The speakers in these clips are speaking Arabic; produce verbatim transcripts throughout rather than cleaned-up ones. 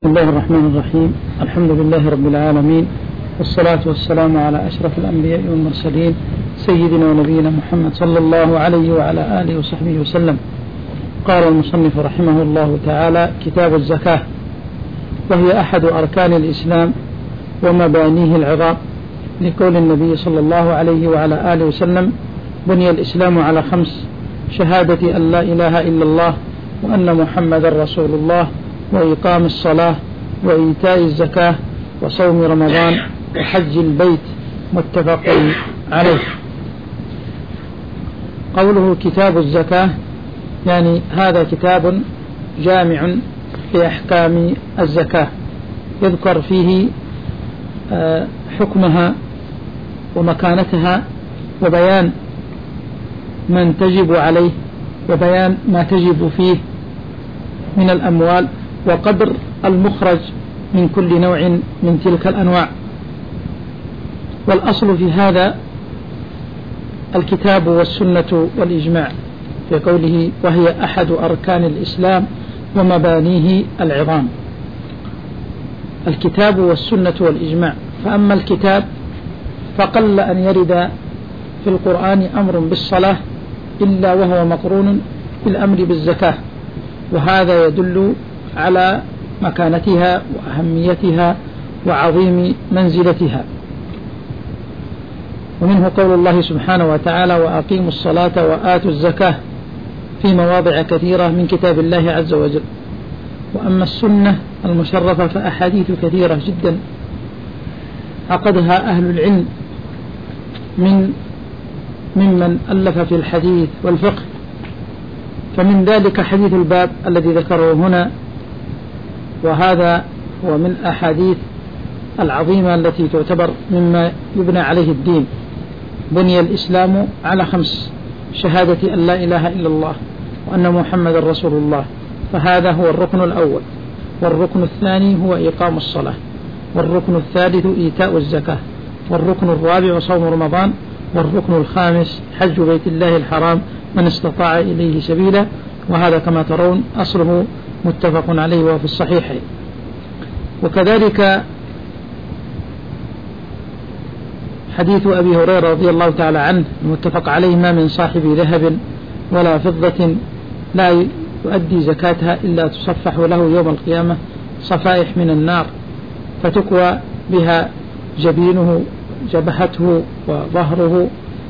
بسم الله الرحمن الرحيم. الحمد لله رب العالمين، والصلاة والسلام على أشرف الأنبياء والمرسلين سيدنا ونبينا محمد صلى الله عليه وعلى آله وصحبه وسلم. قال المصنف رحمه الله تعالى: كتاب الزكاة، وهي أحد أركان الإسلام ومبانيه العظام، لقول النبي صلى الله عليه وعلى آله وسلم: بني الإسلام على خمس: شهادة أن لا إله إلا الله وأن محمد رسول الله، وإقام الصلاة، وإيتاء الزكاة، وصوم رمضان، وحج البيت. متفق عليه. قوله كتاب الزكاة يعني هذا كتاب جامع لأحكام الزكاة، يذكر فيه حكمها ومكانتها، وبيان من تجب عليه، وبيان ما تجب فيه من الأموال، وقدر المخرج من كل نوع من تلك الأنواع. والأصل في هذا الكتاب والسنة والإجماع، في قوله: وهي أحد أركان الإسلام ومبانيه العظام. الكتاب والسنة والإجماع. فأما الكتاب فقل أن يرد في القرآن أمر بالصلاة إلا وهو مقرون بالأمر بالزكاة، وهذا يدل على مكانتها وأهميتها وعظيم منزلتها. ومنه قول الله سبحانه وتعالى: وأقيموا الصلاة وآتوا الزكاة، في مواضع كثيرة من كتاب الله عز وجل. وأما السنة المشرفة فأحاديث كثيرة جدا عقدها أهل العلم من ممن ألف في الحديث والفقه، فمن ذلك حديث الباب الذي ذكره هنا، وهذا هو من الأحاديث العظيمة التي تعتبر مما يبنى عليه الدين. بني الإسلام على خمس: شهادة أن لا إله إلا الله وأن محمد رسول الله، فهذا هو الركن الأول. والركن الثاني هو إقام الصلاة، والركن الثالث إيتاء الزكاة، والركن الرابع صوم رمضان، والركن الخامس حج بيت الله الحرام من استطاع إليه سبيلا. وهذا كما ترون أصله متفق عليه وفي الصحيحين. وكذلك حديث أبي هريرة رضي الله تعالى عنه المتفق عليه: ما من صاحب ذهب ولا فضة لا يؤدي زكاتها إلا تصفح له يوم القيامة صفائح من النار، فتكوى بها جبينه جبهته وظهره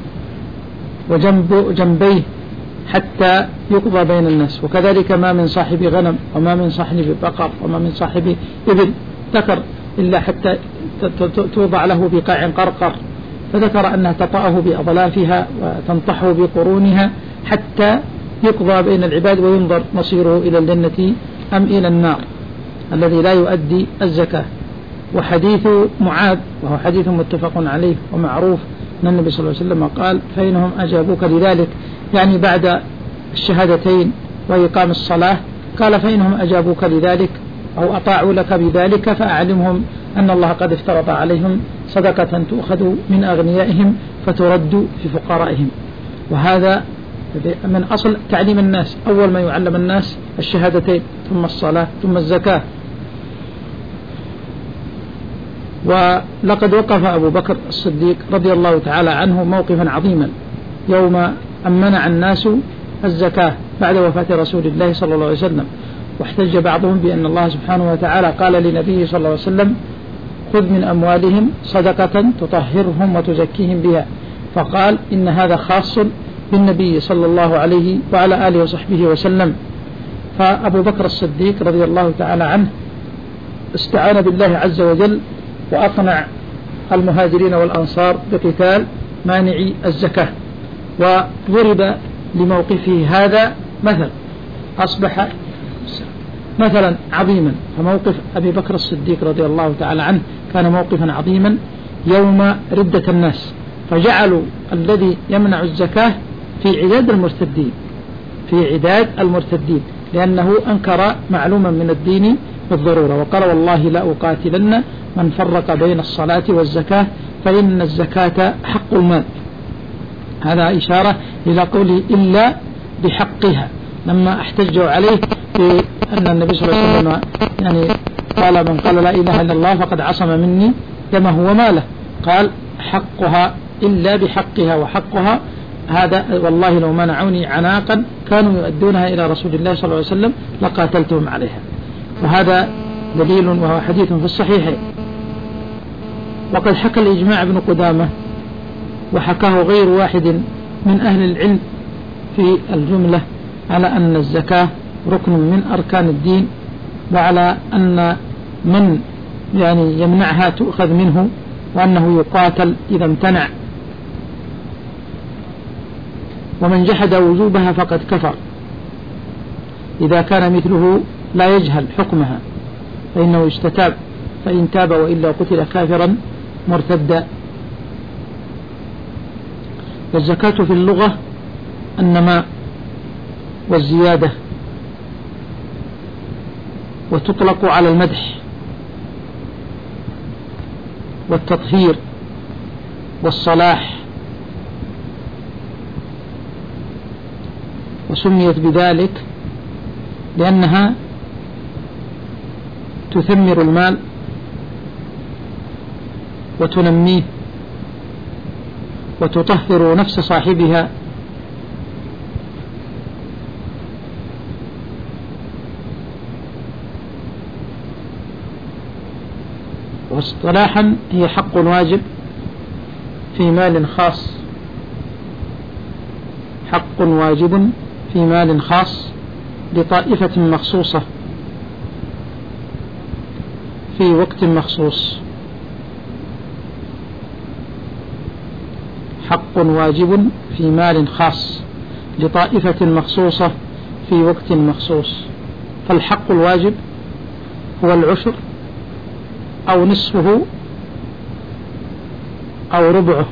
وجنب جنبيه حتى يقضى بين الناس. وكذلك ما من صاحب غنم وما من صاحب بقر وما من صاحب إبل ذكر إلا حتى توضع له بقاع قرقر، فذكر أنها تطأه بأضلافها وتنطحه بقرونها حتى يقضى بين العباد وينظر مصيره إلى الجنة أم إلى النار، الذي لا يؤدي الزكاة. وحديث معاذ وهو حديث متفق عليه ومعروف أن النبي صلى الله عليه وسلم قال: فإنهم أجابوك لذلك، يعني بعد الشهادتين وإقام الصلاة، قال: فإنهم أجابوك لذلك أو أطاعوا لك بذلك فأعلمهم أن الله قد افترض عليهم صدقة تؤخذ من أغنيائهم فترد في فقرائهم. وهذا من أصل تعليم الناس، أول ما يعلم الناس الشهادتين، ثم الصلاة، ثم الزكاة. ولقد وقف أبو بكر الصديق رضي الله تعالى عنه موقفا عظيما يوم أن منع الناس الزكاة بعد وفاة رسول الله صلى الله عليه وسلم، واحتج بعضهم بأن الله سبحانه وتعالى قال لنبيه صلى الله عليه وسلم: خذ من أموالهم صدقة تطهرهم وتزكيهم بها، فقال: إن هذا خاص بالنبي صلى الله عليه وعلى آله وصحبه وسلم. فأبو بكر الصديق رضي الله تعالى عنه استعان بالله عز وجل وأقنع المهاجرين والأنصار بقتال مانعي الزكاة، وضرب لموقفه هذا مثل أصبح مثلا عظيما. فموقف أبي بكر الصديق رضي الله تعالى عنه كان موقفا عظيما يوم ردة الناس، فجعلوا الذي يمنع الزكاة في عداد المرتدين في عداد المرتدين لأنه أنكر معلوما من الدين بالضرورة، وقال: والله لا أقاتلن من فرق بين الصلاة والزكاة فإن الزكاة حق المال. هذا إشارة إلى قوله: إلا بحقها، لما احتجوا عليه بأن النبي صلى الله عليه وسلم يعني قال من قال لا إله إلا الله فقد عصم مني دمه وماله. قال حقها إلا بحقها، وحقها هذا والله لو منعوني عناقا كانوا يؤدونها إلى رسول الله صلى الله عليه وسلم لقاتلتهم عليها. وهذا دليل وهو حديث في الصحيحين. وقد حكى الإجماع ابن قدامة وحكاه غير واحد من أهل العلم في الجملة على أن الزكاة ركن من أركان الدين، وعلى أن من يعني يمنعها تؤخذ منه، وأنه يقاتل إذا امتنع، ومن جحد وجوبها فقد كفر إذا كان مثله لا يجهل حكمها فإنه يستتاب، فإن تاب وإلا قتل كافرا مرتدا. والزكاة في اللغة النماء والزيادة، وتطلق على المدح والتطهير والصلاح، وسميت بذلك لأنها تثمر المال وتنميه وتطهر نفس صاحبها، واصطلاحا هي حق واجب في مال خاص، حق واجب في مال خاص لطائفة مخصوصة في وقت مخصوص. حق واجب في مال خاص لطائفة مخصوصة في وقت مخصوص. فالحق الواجب هو العشر أو نصفه أو ربعه،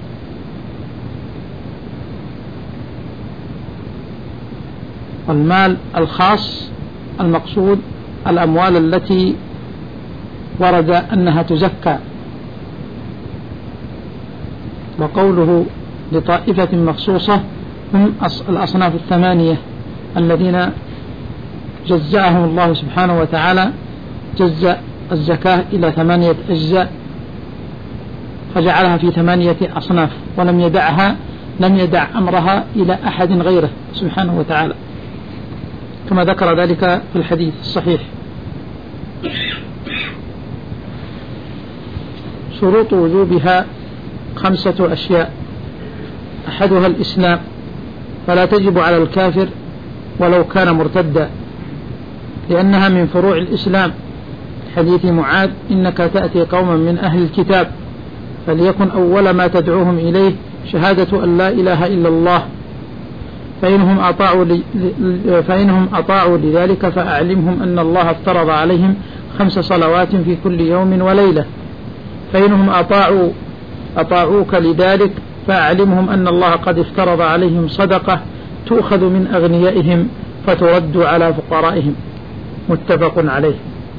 والمال الخاص المقصود الأموال التي ورد أنها تزكى. وقوله لطائفة مخصوصة هم الأصناف الثمانية الذين جزأهم الله سبحانه وتعالى، جزأ الزكاة إلى ثمانية أجزاء فجعلها في ثمانية أصناف، ولم يدعها لم يدع أمرها إلى أحد غيره سبحانه وتعالى، كما ذكر ذلك في الحديث الصحيح. شروط وجوبها خمسة أشياء: أحدها الإسلام، فلا تجب على الكافر ولو كان مرتدا، لأنها من فروع الإسلام. حديث معاذ: إنك تأتي قوما من أهل الكتاب فليكن أول ما تدعوهم إليه شهادة أن لا إله إلا الله، فإنهم أطاعوا, فإنهم أطاعوا لذلك فأعلمهم أن الله افترض عليهم خمس صلوات في كل يوم وليلة، فإنهم أطاعوا أطاعوك لذلك فأعلمهم أن الله قد افترض عليهم صدقة تؤخذ من أغنيائهم فترد على فقرائهم. متفق عليه.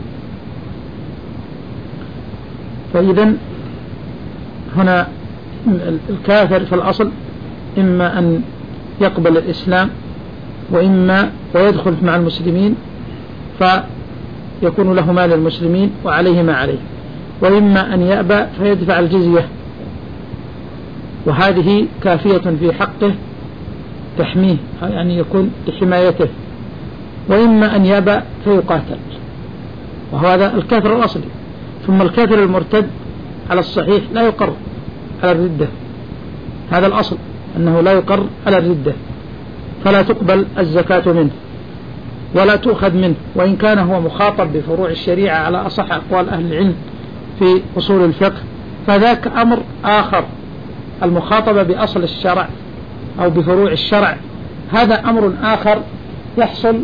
فإذن هنا الكافر في الأصل إما أن يقبل الإسلام وإما ويدخل مع المسلمين فيكون له مال المسلمين وعليه ما عليه، وإما أن يأبى فيدفع الجزية، وهذه كافية في حقه تحميه، يعني يكون لحمايته، وإما أن يأبى فيقاتل، وهذا الكافر الأصلي. ثم الكافر المرتد على الصحيح لا يقر على الردة، هذا الأصل أنه لا يقر على الردة، فلا تقبل الزكاة منه ولا تؤخذ منه، وإن كان هو مخاطب بفروع الشريعة على أصح أقوال أهل العلم في أصول الفقه، فذاك أمر آخر. المخاطبة بأصل الشرع أو بفروع الشرع هذا أمر آخر يحصل.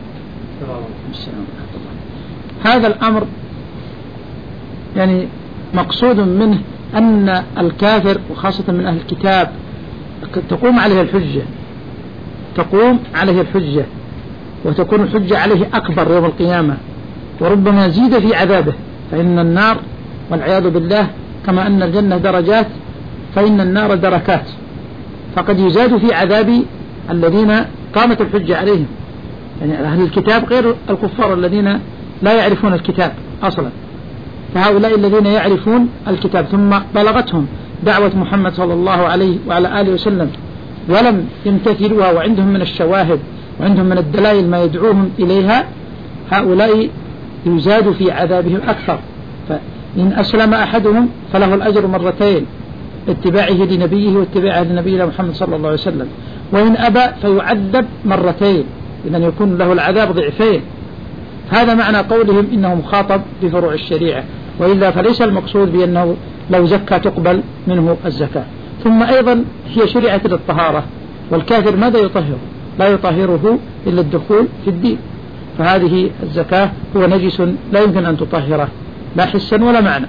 هذا الأمر يعني مقصود منه أن الكافر وخاصة من أهل الكتاب تقوم عليه الحجة، تقوم عليه الحجة وتكون الحجة عليه أكبر يوم القيامة، وربما زيد في عذابه، فإن النار والعياذ بالله كما أن الجنة درجات فإن النار دركات، فقد يزاد في عذاب الذين قامت الحجة عليهم، يعني أهل الكتاب غير الكفار الذين لا يعرفون الكتاب أصلا. فهؤلاء الذين يعرفون الكتاب ثم بلغتهم دعوة محمد صلى الله عليه وعلى آله وسلم ولم يمتثلوها وعندهم من الشواهد وعندهم من الدلائل ما يدعوهم إليها، هؤلاء يزاد في عذابهم أكثر. فإن أسلم أحدهم فله الأجر مرتين، اتباعه لنبيه واتباعه لنبينا محمد صلى الله عليه وسلم، وإن أبى فيعذب مرتين، إذن يكون له العذاب ضعفين. هذا معنى قولهم إنه مخاطب بفروع الشريعة، وإلا فليس المقصود بأنه لو زكى تقبل منه الزكاة. ثم أيضا هي شريعة للطهارة، والكافر ماذا يطهره؟ لا يطهره إلا الدخول في الدين. فهذه الزكاة هو نجس لا يمكن أن تطهره لا حسا ولا معنى.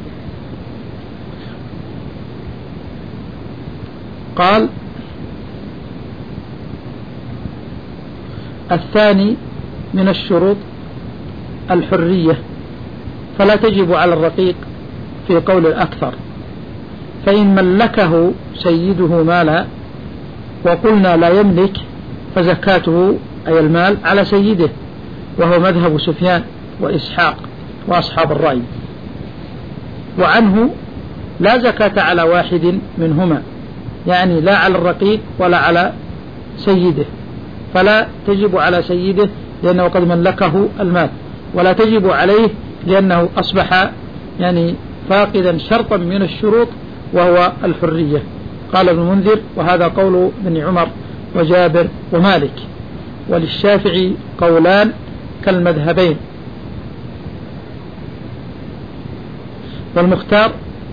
قال الثاني من الشروط الحرية، فلا تجب على الرقيق في قول الأكثر، فإن ملكه سيده مالا وقلنا لا يملك فزكاته أي المال على سيده، وهو مذهب سفيان وإسحاق وأصحاب الرأي. وعنه لا زكاة على واحد منهما، يعني لا على الرقيق ولا على سيده، فلا تجب على سيده لأنه قد ملكه المال، ولا تجب عليه لأنه أصبح يعني فاقدا شرطا من الشروط وهو الحرية. قال ابن المنذر وهذا قول ابن عمر وجابر ومالك، وللشافعي قولان كالمذهبين. والمختار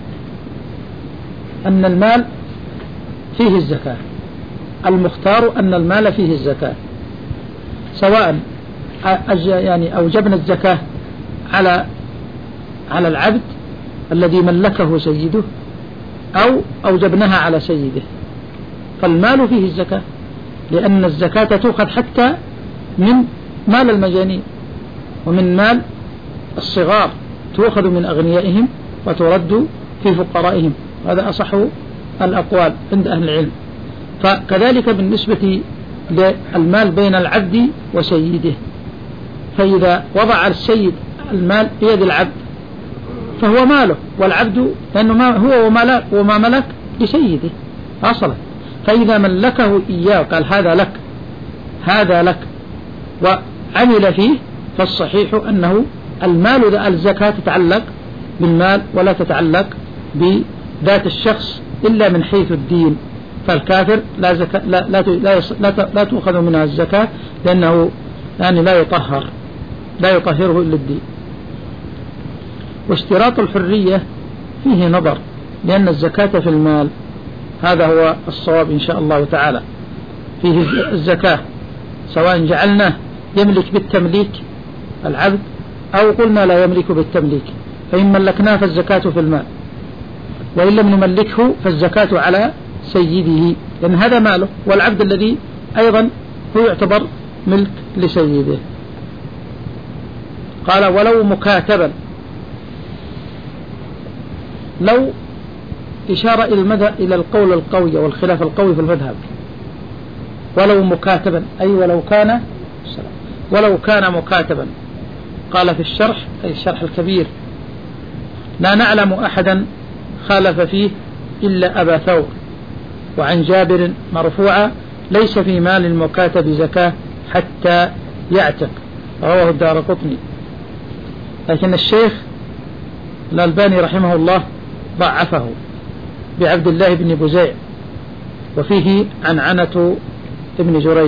أن المال فيه الزكاة، المختار أن المال فيه الزكاة، سواء يعني أوجبنا الزكاة على على العبد الذي ملكه سيده أو أوجبناها على سيده، فالمال فيه الزكاة، لأن الزكاة تؤخذ حتى من مال المجانين ومن مال الصغار، تؤخذ من أغنيائهم وترد في فقرائهم، هذا أصح الأقوال عند أهل العلم. فكذلك بالنسبة للمال بين العبد وسيده، فإذا وضع السيد المال بيد العبد فهو ماله، والعبد لأنه ما هو وما, وما ملك لسيده أصلا. فإذا ملكه إياه قال هذا لك هذا لك وعمل فيه، فالصحيح أنه المال الزكاة تتعلق بالمال ولا تتعلق بذات الشخص إلا من حيث الدين. فالكافر لا, زكاة لا, لا, لا, لا, لا تؤخذ منها الزكاة لأنه يعني لا يطهر لا يطهره إلا الدين. واشتراط الحرية فيه نظر، لأن الزكاة في المال، هذا هو الصواب إن شاء الله تعالى، فيه الزكاة سواء جعلناه يملك بالتمليك العبد أو قلنا لا يملك بالتمليك، فإن ملكناه فالزكاة في المال، وإن لم نملكه فالزكاة على سيده، لأن هذا ماله، والعبد الذي أيضا هو يعتبر ملك لسيده. قال ولو مكاتبا، لو إشارة إلى المذهب إلى القول القوي والخلاف القوي في المذهب، ولو مكاتبا أي ولو كان ولو كان مكاتبا. قال في الشرح أي الشرح الكبير لا نعلم أحدا خالف فيه إلا أبا ثور، وعن جابر مرفوعا ليس في مال المكاتب زكاة حتى يعتق، رواه الدارقطني. لكن الشيخ الألباني رحمه الله ضعفه بعبد الله بن بزيع، وفيه عنعنة ابن جريج.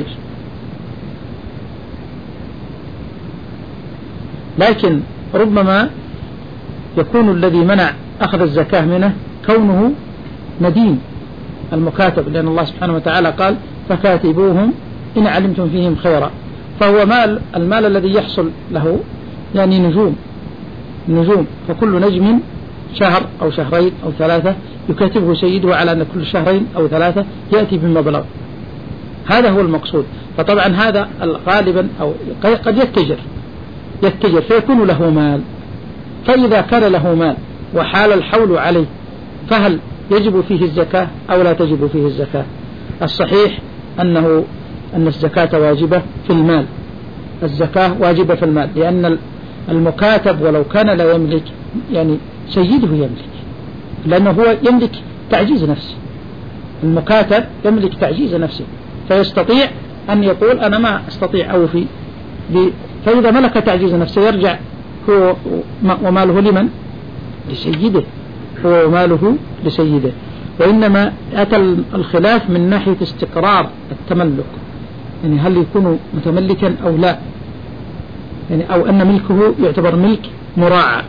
لكن ربما يكون الذي منع أخذ الزكاة منه كونه ندين المكاتب، لأن الله سبحانه وتعالى قال فكاتبوهم إن علمتم فيهم خيرا، فهو مال المال الذي يحصل له يعني نجوم نجوم فكل نجم شهر أو شهرين أو ثلاثة يكاتبه سيده على أن كل شهرين أو ثلاثة يأتي بمبلغ، هذا هو المقصود. فطبعا هذا غالبا أو قد يتجر يتجر فيكون له مال، فإذا كان له مال وحال الحول عليه فهل يجب فيه الزكاة أو لا تجب فيه الزكاة؟ الصحيح أنه أن الزكاة واجبة في المال، الزكاة واجبة في المال، لأن المكاتب ولو كان لا يملك يعني سيده يملك، لأنه هو يملك تعجيز نفسه. المكاتب يملك تعجيز نفسه فيستطيع أن يقول أنا ما أستطيع أوفي، فإذا ملك تعجيز نفسه يرجع هو وماله لمن؟ لسيده، هو وماله لسيده. وإنما أتى الخلاف من ناحية استقرار التملك، يعني هل يكون متملكا أو لا، يعني أو أن ملكه يعتبر ملك مراعى.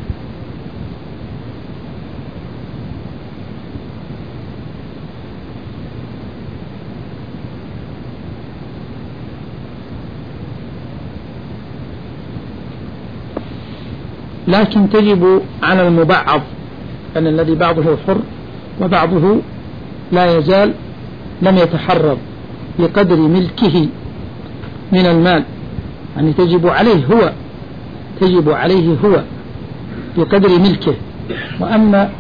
لكن تجب على المبعض، أن الذي بعضه حر وبعضه لا يزال لم يتحرر بقدر ملكه من المال، يعني تجب عليه هو تجب عليه هو بقدر ملكه. وأما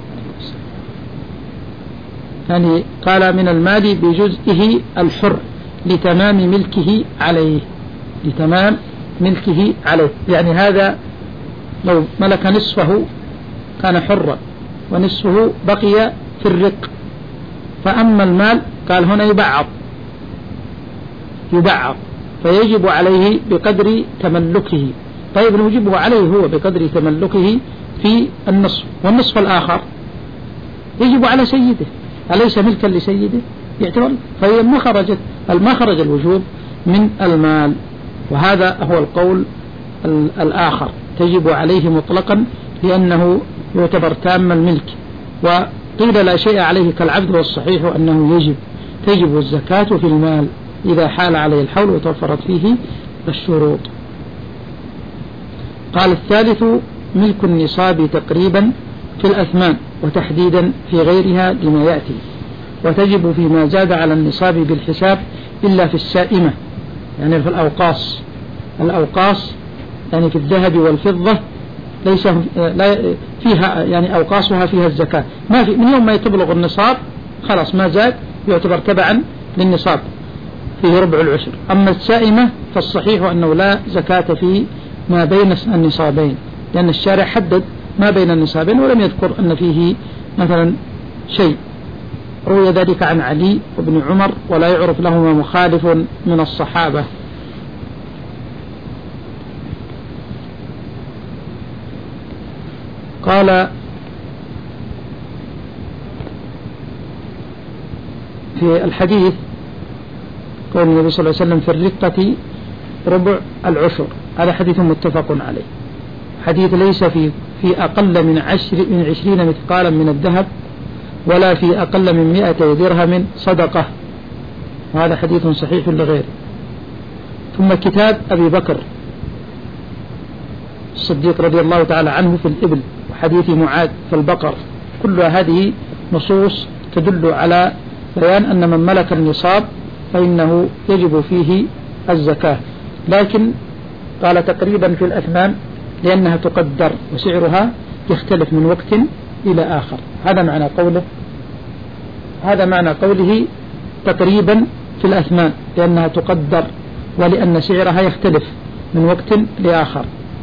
يعني قال من المال بجزئه الحر لتمام ملكه عليه، لتمام ملكه عليه، يعني هذا لو ملك نصفه كان حرا ونصفه بقي في الرق. فأما المال قال هنا يبعض يبعض فيجب عليه بقدر تملكه. طيب نجيبه عليه هو بقدر تملكه في النصف، والنصف الآخر يجب على سيده، أليس ملكا لسيده؟ يعتبر فهي ما خرجت ما خرج الوجوب من المال. وهذا هو القول الآخر، تجب عليه مطلقا لأنه يعتبر تام الملك. وقيل لا شيء عليه كالعبد، والصحيح أنه يجب تجب الزكاة في المال إذا حال عليه الحول وتوفرت فيه الشروط. قال الثالث ملك النصاب تقريبا في الأثمان وتحديدا في غيرها لما يأتي، وتجب فيما زاد على النصاب بالحساب إلا في السائمة، يعني في الأوقاص الأوقاص يعني في الذهب والفضة ليس لا فيها يعني أوقاصها فيها الزكاة، ما في من يوم ما تبلغ النصاب خلاص ما زاد يعتبر تبعا للنصاب فيه ربع العشر. أما السائمة فالصحيح أنه لا زكاة في ما بين النصابين، لأن الشارع حدد ما بين النصابين ولم يذكر أن فيه مثلا شيء. روي ذلك عن علي وابن عمر ولا يعرف لهما مخالف من الصحابة. قال في الحديث قول النبي صلى الله عليه وسلم في الرقة ربع العشر، هذا حديث متفق عليه، حديث ليس في في أقل من عشر من عشرين مثقالا من الذهب ولا في أقل من مئة درهم صدقة، وهذا حديث صحيح لغيره. ثم كتاب أبي بكر الصديق رضي الله تعالى عنه في الإبل، وحديث معاذ في البقر، كل هذه نصوص تدل على بيان أن من ملك النصاب فإنه يجب فيه الزكاة. لكن قال تقريبا في الأثمان لأنها تقدر وسعرها يختلف من وقت إلى آخر، هذا معنى قوله هذا معنى قوله تقريبا في الأثمان، لأنها تقدر ولأن سعرها يختلف من وقت لآخر.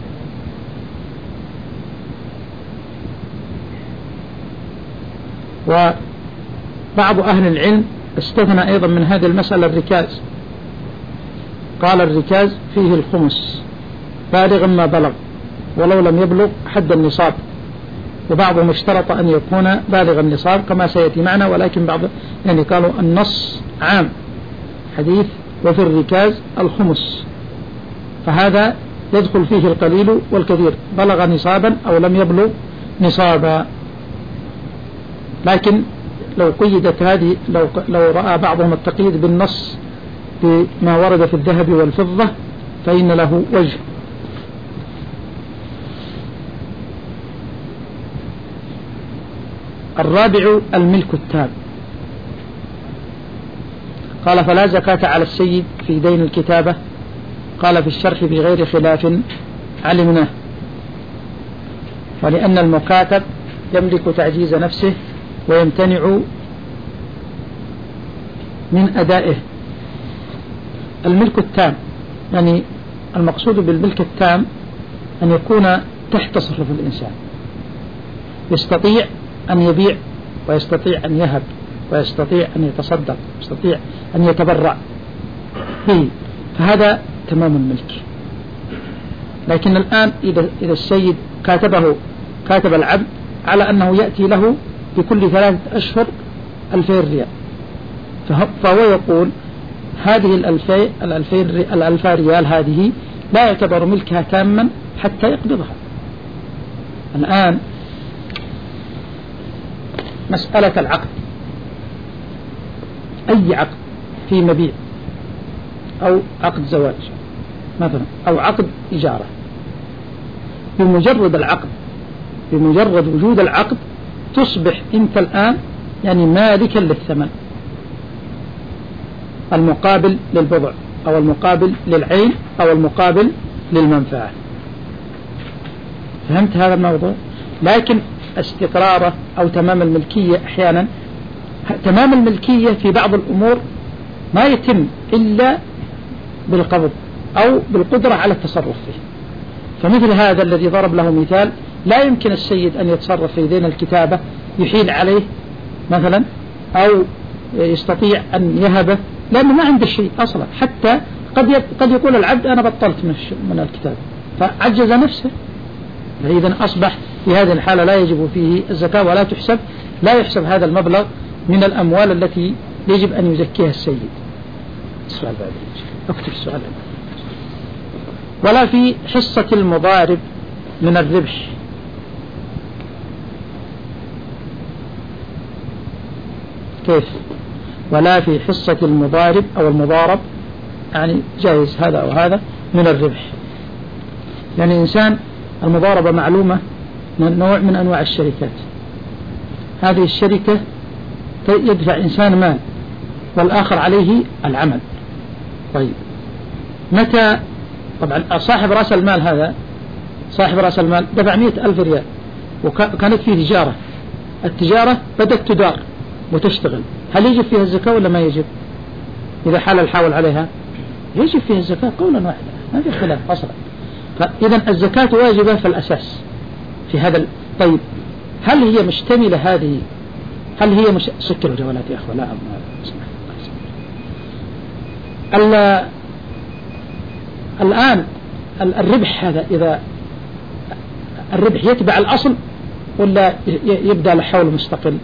وبعض أهل العلم استثنى أيضا من هذه المسألة الركاز، قال الركاز فيه الخمس بالغ ما بلغ ولو لم يبلغ حد النصاب، وبعضهم اشترط أن يكون بالغ النصاب كما سيأتي معنا، ولكن بعض يعني قالوا النص عام حديث وفي الركاز الخمس، فهذا يدخل فيه القليل والكثير، بلغ نصابا أو لم يبلغ نصابا. لكن لو قيدت هذه لو, لو رأى بعضهم التقييد بالنص بما ورد في الذهب والفضة فإن له وجه. الرابع الملك التام، قال فلا زكاة على السيد في دين الكتابة، قال في الشرح بغير خلاف علمناه، ولأن المكاتب يملك تعجيز نفسه ويمتنع من أدائه. الملك التام يعني المقصود بالملك التام أن يكون تحت تصرف الإنسان، يستطيع أن يبيع ويستطيع أن يهب ويستطيع أن يتصدق ويستطيع أن يتبرع به، فهذا تمام الملك. لكن الآن إذا إذا السيد كاتبه كاتب العبد على أنه يأتي له بكل ثلاثة أشهر ألفين ريال، فهو يقول هذه الألفين الألفين الألف ريال هذه لا يعتبر ملكها تاما حتى يقبضها. الآن مسألة العقد، أي عقد في مبيع أو عقد زواج مثلا أو عقد إجارة، بمجرد العقد بمجرد وجود العقد تصبح أنت الآن يعني مالكا للثمن، المقابل للبضع أو المقابل للعين أو المقابل للمنفعة. فهمت هذا الموضوع؟ لكن استقراره أو تمام الملكية أحيانا، تمام الملكية في بعض الأمور ما يتم إلا بالقبض أو بالقدرة على التصرف فيه. فمثل هذا الذي ضرب له مثال، لا يمكن السيد أن يتصرف في دين الكتابة يحيل عليه مثلا أو يستطيع أن يهبه، لأنه ما عنده شيء أصلا. حتى قد قد يقول العبد أنا بطلت من الكتابة فعجز نفسه، فإذا أصبح في هذه الحالة لا يجب فيه الزكاة ولا تحسب لا يحسب هذا المبلغ من الأموال التي يجب أن يزكيها السيد. السؤال بعد أكتب السؤال. ولا في حصة المضارب من الربح، كيف؟ ولا في حصة المضارب أو المضارب يعني جائز هذا أو هذا من الربح. يعني إنسان المضاربة معلومة من نوع من أنواع الشركات، هذه الشركة يدفع إنسان مال والآخر عليه العمل. طيب متى؟ طبعا صاحب رأس المال هذا صاحب رأس المال دفع مئة ألف ريال وكانت فيه تجارة، التجارة بدأت تدار وتشتغل، هل يجب فيها الزكاة ولا ما يجب؟ إذا حال الحول عليها يجب فيها الزكاة قولا واحدا، ما في خلاف أصلا. فإذا الزكاة واجبة في الأساس في هذا ال... طيب هل هي مشتملة هذه هل هي مش... سكر الجوالات يا أخوة، لا ال... الآن الربح هذا إذا الربح يتبع الأصل ولا يبدأ لحول مستقل؟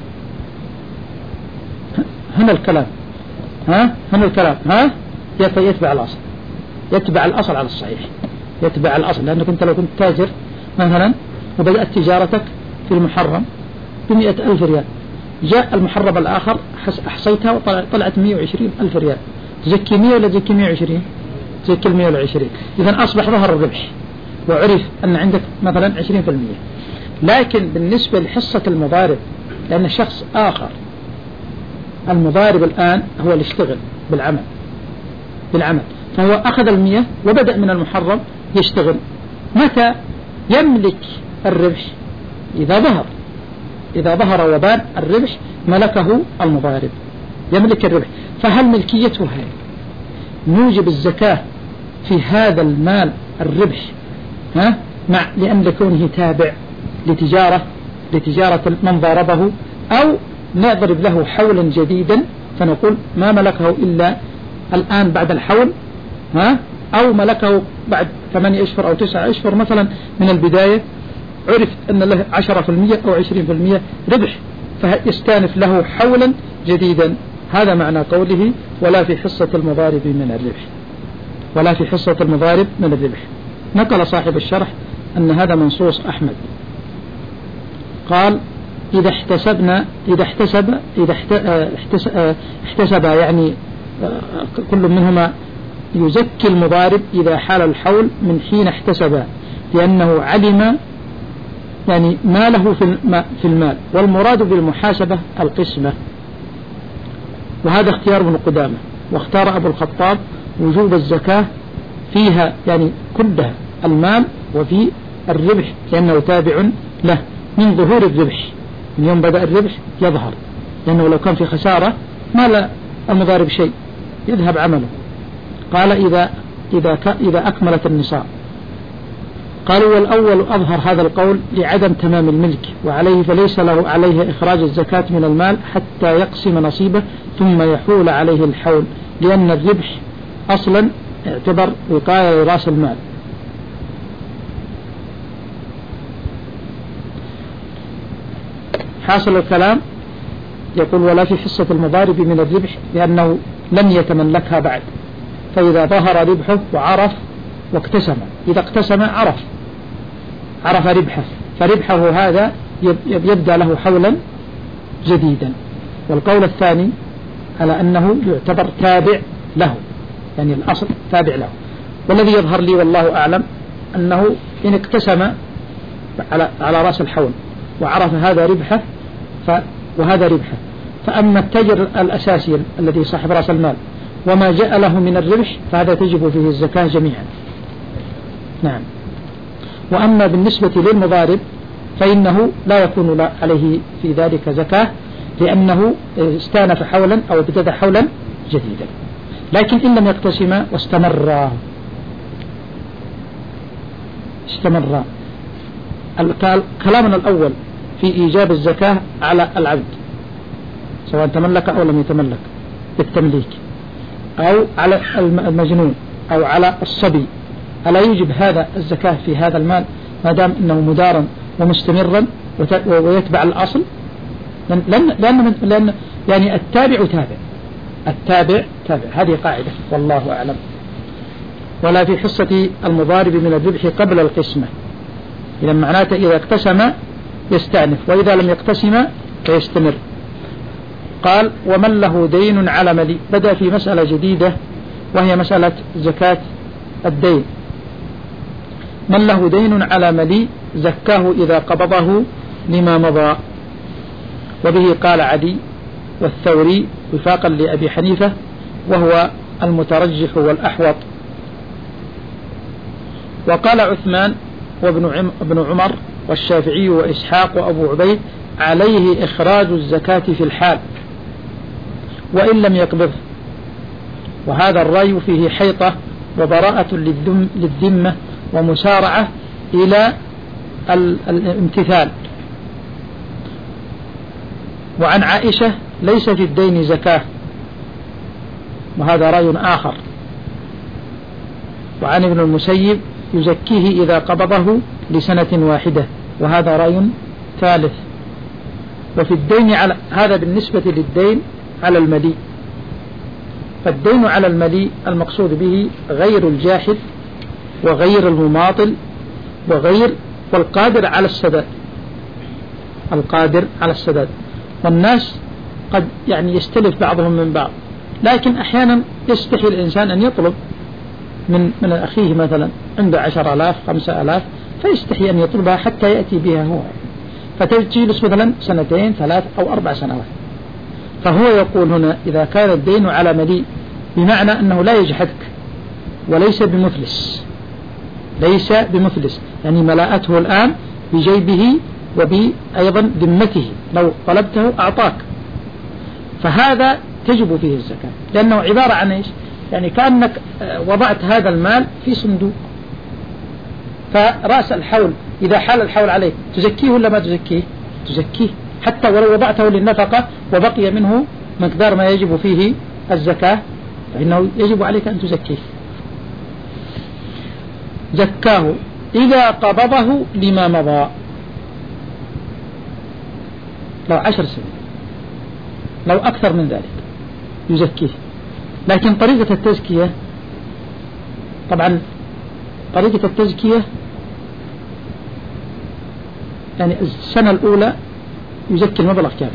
هنا الكلام ها هنا الكلام ها يتبع الأصل يتبع الأصل على الصحيح، يتبع الأصل. لأنك أنت لو كنت تاجر مثلا وبدأت تجارتك في المحرم بمئة ألف ريال، جاء المحرم الآخر أحصيتها وطلعت مئة وعشرين ألف ريال، تزكي مئة ولا تزكي مئة وعشرين؟ تزكي المئة وعشرين. إذن أصبح ظهر الربح وعرف أن عندك مثلا عشرين في المئة. لكن بالنسبة لحصة المضارب، لأن شخص آخر المضارب الآن هو اللي اشتغل بالعمل بالعمل فهو أخذ المئة وبدأ من المحرم يشتغل، متى يملك الربح؟ إذا ظهر إذا ظهر وبان الربح ملكه المضارب، يملك الربح. فهل ملكيته هي نوجب الزكاة في هذا المال الربح ها مع لأن كونه تابع لتجارة لتجارة من ضاربه، أو نضرب له حولا جديدا فنقول ما ملكه إلا الآن بعد الحول ها أو ملكه بعد ثمانية أشهر أو تسعة أشهر مثلا من البداية، عرف أن له عشرة في المية أو عشرين في المية ربح فيستانف له حولا جديدا. هذا معنى قوله ولا في حصة المضارب من الربح، ولا في حصة المضارب من الربح. نقل صاحب الشرح أن هذا منصوص أحمد، قال إذا احتسبنا إذا احتسب إذا احتسب, احتسب يعني كل منهما يزكي المضارب إذا حال الحول من حين احتسب، لأنه علم يعني ما له في المال، والمراد بالمحاسبة القسمة. وهذا اختيار ابن قدامة، واختار أبو الخطاب وجوب الزكاة فيها يعني كلها المال وفي الربح، لأنه تابع له من ظهور الربح، من يوم بدأ الربح يظهر، لأنه لو كان في خسارة ما لا المضارب شيء يذهب عمله. قال إذا إذا إذا أكملت النصاب قالوا والأول أظهر هذا القول لعدم تمام الملك وعليه فليس له عليه إخراج الزكاة من المال حتى يقسم نصيبه ثم يحول عليه الحول، لأن الربح أصلا اعتبر وقاية لرأس المال. حاصل الكلام يقول ولا في حصة المضارب من الربح لأنه لم يتملكها بعد، فإذا ظهر ربحه وعرف واقتسم، إذا اقتسم عرف عرف ربحه، فربحه هذا يبدأ له حولا جديدا. والقول الثاني على أنه يعتبر تابع له، يعني الأصل تابع له. والذي يظهر لي والله أعلم أنه إن اقتسم على على رأس الحول وعرف هذا ربحه ف وهذا ربحه، فأما التاجر الأساسي الذي صاحب رأس المال وما جاء له من الربح فهذا تجب فيه الزكاة جميعا. نعم. وأما بالنسبة للمضارب فإنه لا يكون عليه في ذلك زكاة، لأنه استانف حولا أو ابتدى حولا جديدا. لكن إن لم يقتسم واستمر استمر كلامنا الأول في إيجاب الزكاة على العبد سواء تملك أو لم يتملك بالتمليك، أو على المجنون أو على الصبي، ألا يوجب هذا الزكاة في هذا المال ما دام أنه مدارا ومستمرا ويتبع الأصل؟ لأن, لأن, لأن يعني التابع تابع التابع تابع هذه قاعدة والله أعلم. ولا في حصة المضارب من الربح قبل القسمة، إذا معناته إذا اقتسم يستأنف، وإذا لم يقتسم فيستمر. قال ومن له دين على ملي، بدأ في مسألة جديدة وهي مسألة زكاة الدين. من له دين على ملي زكاه إذا قبضه لما مضى، وبه قال عدي والثوري وفاقا لأبي حنيفة وهو المترجح والأحوط. وقال عثمان وابن عمر والشافعي وإسحاق وأبو عبيد عليه إخراج الزكاة في الحال وإن لم يقبض، وهذا الرأي فيه حيطة وبراءة للذمة ومسارعة إلى الامتثال. وعن عائشة ليس في الدين زكاة، وهذا رأي آخر. وعن ابن المسيب يزكيه إذا قبضه لسنة واحدة، وهذا رأي ثالث. وفي الدين على هذا بالنسبة للدين على الملي، فالدين على الملي المقصود به غير الجاحد وغير المماطل وغير والقادر على السداد، القادر على السداد. والناس قد يعني يستلف بعضهم من بعض، لكن أحيانا يستحي الإنسان أن يطلب من من أخيه مثلا عنده عشر آلاف خمسة آلاف، فيستحي أن يطلبها حتى يأتي بها هو، فتجلس مثلا سنتين ثلاث أو أربع سنوات. فهو يقول هنا إذا كان الدين على ملي بمعنى أنه لا يجحدك وليس بمفلس، ليس بمفلس يعني ملاءته الآن بجيبه وبأيضا ذمته، لو طلبته أعطاك، فهذا تجب فيه الزكاة، لأنه عبارة عن إيش؟ يعني كأنك وضعت هذا المال في صندوق، فرأس الحول إذا حال الحول عليك تزكيه ولا ما تزكيه؟ تزكيه، حتى ولو وضعته للنفقة وبقي منه مقدار ما يجب فيه الزكاة فإنه يجب عليك أن تزكيه. زكاه إذا قبضه لما مضى، لو عشر سنين لو أكثر من ذلك يزكيه. لكن طريقة التزكية طبعا طريقة التزكية يعني السنة الأولى يزكي المبلغ كامل،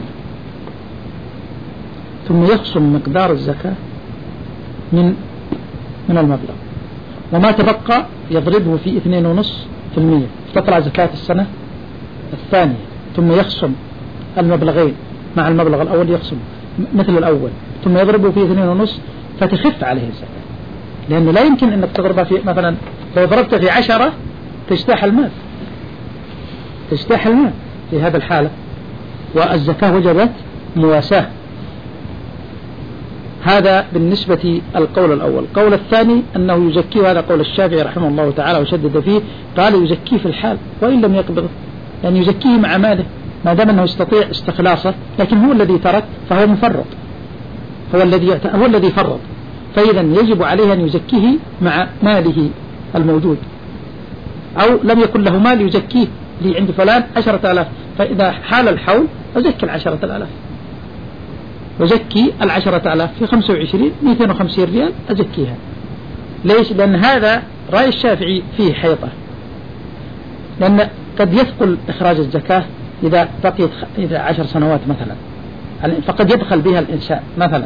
ثم يخصم مقدار الزكاة من من المبلغ، وما تبقى يضربه في اثنين ونص في المية، تطلع زكاة السنة الثانية، ثم يخصم المبلغين مع المبلغ الأول يخصم مثل الأول، ثم يضربه في اثنين ونص فتخف عليه الزكاة، لأنه لا يمكن أنك تضربها في مثلا لو ضربت في عشرة تجتاح المال تجتاح المال في هذا الحالة، والزكاة وجبت مواساة. هذا بالنسبة القول الأول. القول الثاني أنه يزكيه، هذا قول الشافعي رحمه الله تعالى وشدد فيه، قال يزكيه في الحال وإن لم يقبضه، يعني يزكيه مع ماله ما دام أنه يستطيع استخلاصه، لكن هو الذي ترك فهو مفرط، هو الذي هو الذي فرط، فإذا يجب عليه أن يزكيه مع ماله الموجود، أو لم يكن له مال يزكيه لي عند فلان عشرة آلاف، فإذا حال الحول أزكي العشرة الآلاف، وزكي العشرة آلاف في خمسة وعشرين مئتين وخمسين ريال أزكيها. ليش؟ لأن هذا رأي الشافعي فيه حيطة، لأن قد يثقل إخراج الزكاة إذا بقيت إذا عشر سنوات مثلا، فقد يبخل بها الإنسان مثلا،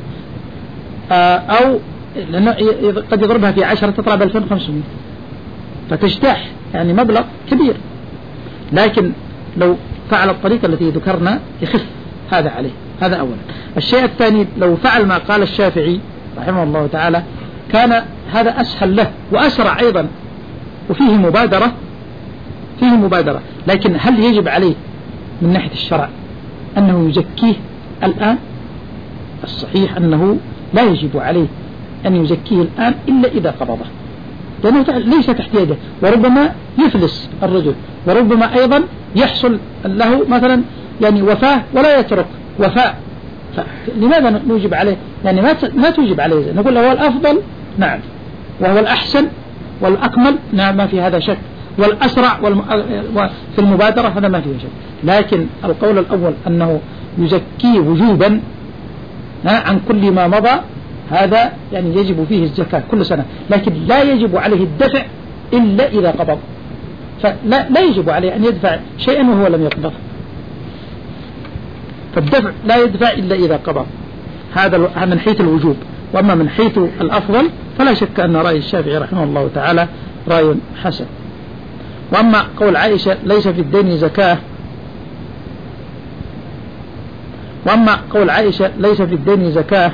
أو لأنه قد يضربها في عشرة تطلع ب ألفين وخمسمائة فتجتاح، يعني مبلغ كبير. لكن لو فعل الطريقة التي ذكرنا يخف هذا عليه، هذا أولا. الشيء الثاني، لو فعل ما قال الشافعي رحمه الله تعالى كان هذا أسهل له وأسرع أيضا، وفيه مبادرة، فيه مبادرة. لكن هل يجب عليه من ناحية الشرع أنه يزكيه الآن؟ الصحيح أنه لا يجب عليه أن يزكيه الآن إلا إذا قبضه، لأنه ليس تحت يده، وربما يفلس الرجل، وربما أيضا يحصل له مثلا يعني وفاة ولا يترك وفاء، لماذا نوجب عليه؟ يعني ما ما توجب عليه، نقول هو الأفضل نعم، وهو الأحسن والأكمل نعم، ما في هذا شك، والأسرع والم... في المبادرة هذا ما فيه شك. لكن القول الأول أنه يزكيه وجوبا عن كل ما مضى، هذا يعني يجب فيه الزكاة كل سنة، لكن لا يجب عليه الدفع إلا إذا قبض، فلا لا يجب عليه أن يدفع شيئا وهو لم يقبض، فالدفع لا يدفع إلا إذا قبض. هذا من حيث الوجوب. وأما من حيث الأفضل فلا شك أن رأي الشافعي رحمه الله تعالى رأي حسن. وأما قول عائشة ليس في الدين زكاة، وأما قول عائشة ليس في الدين زكاة،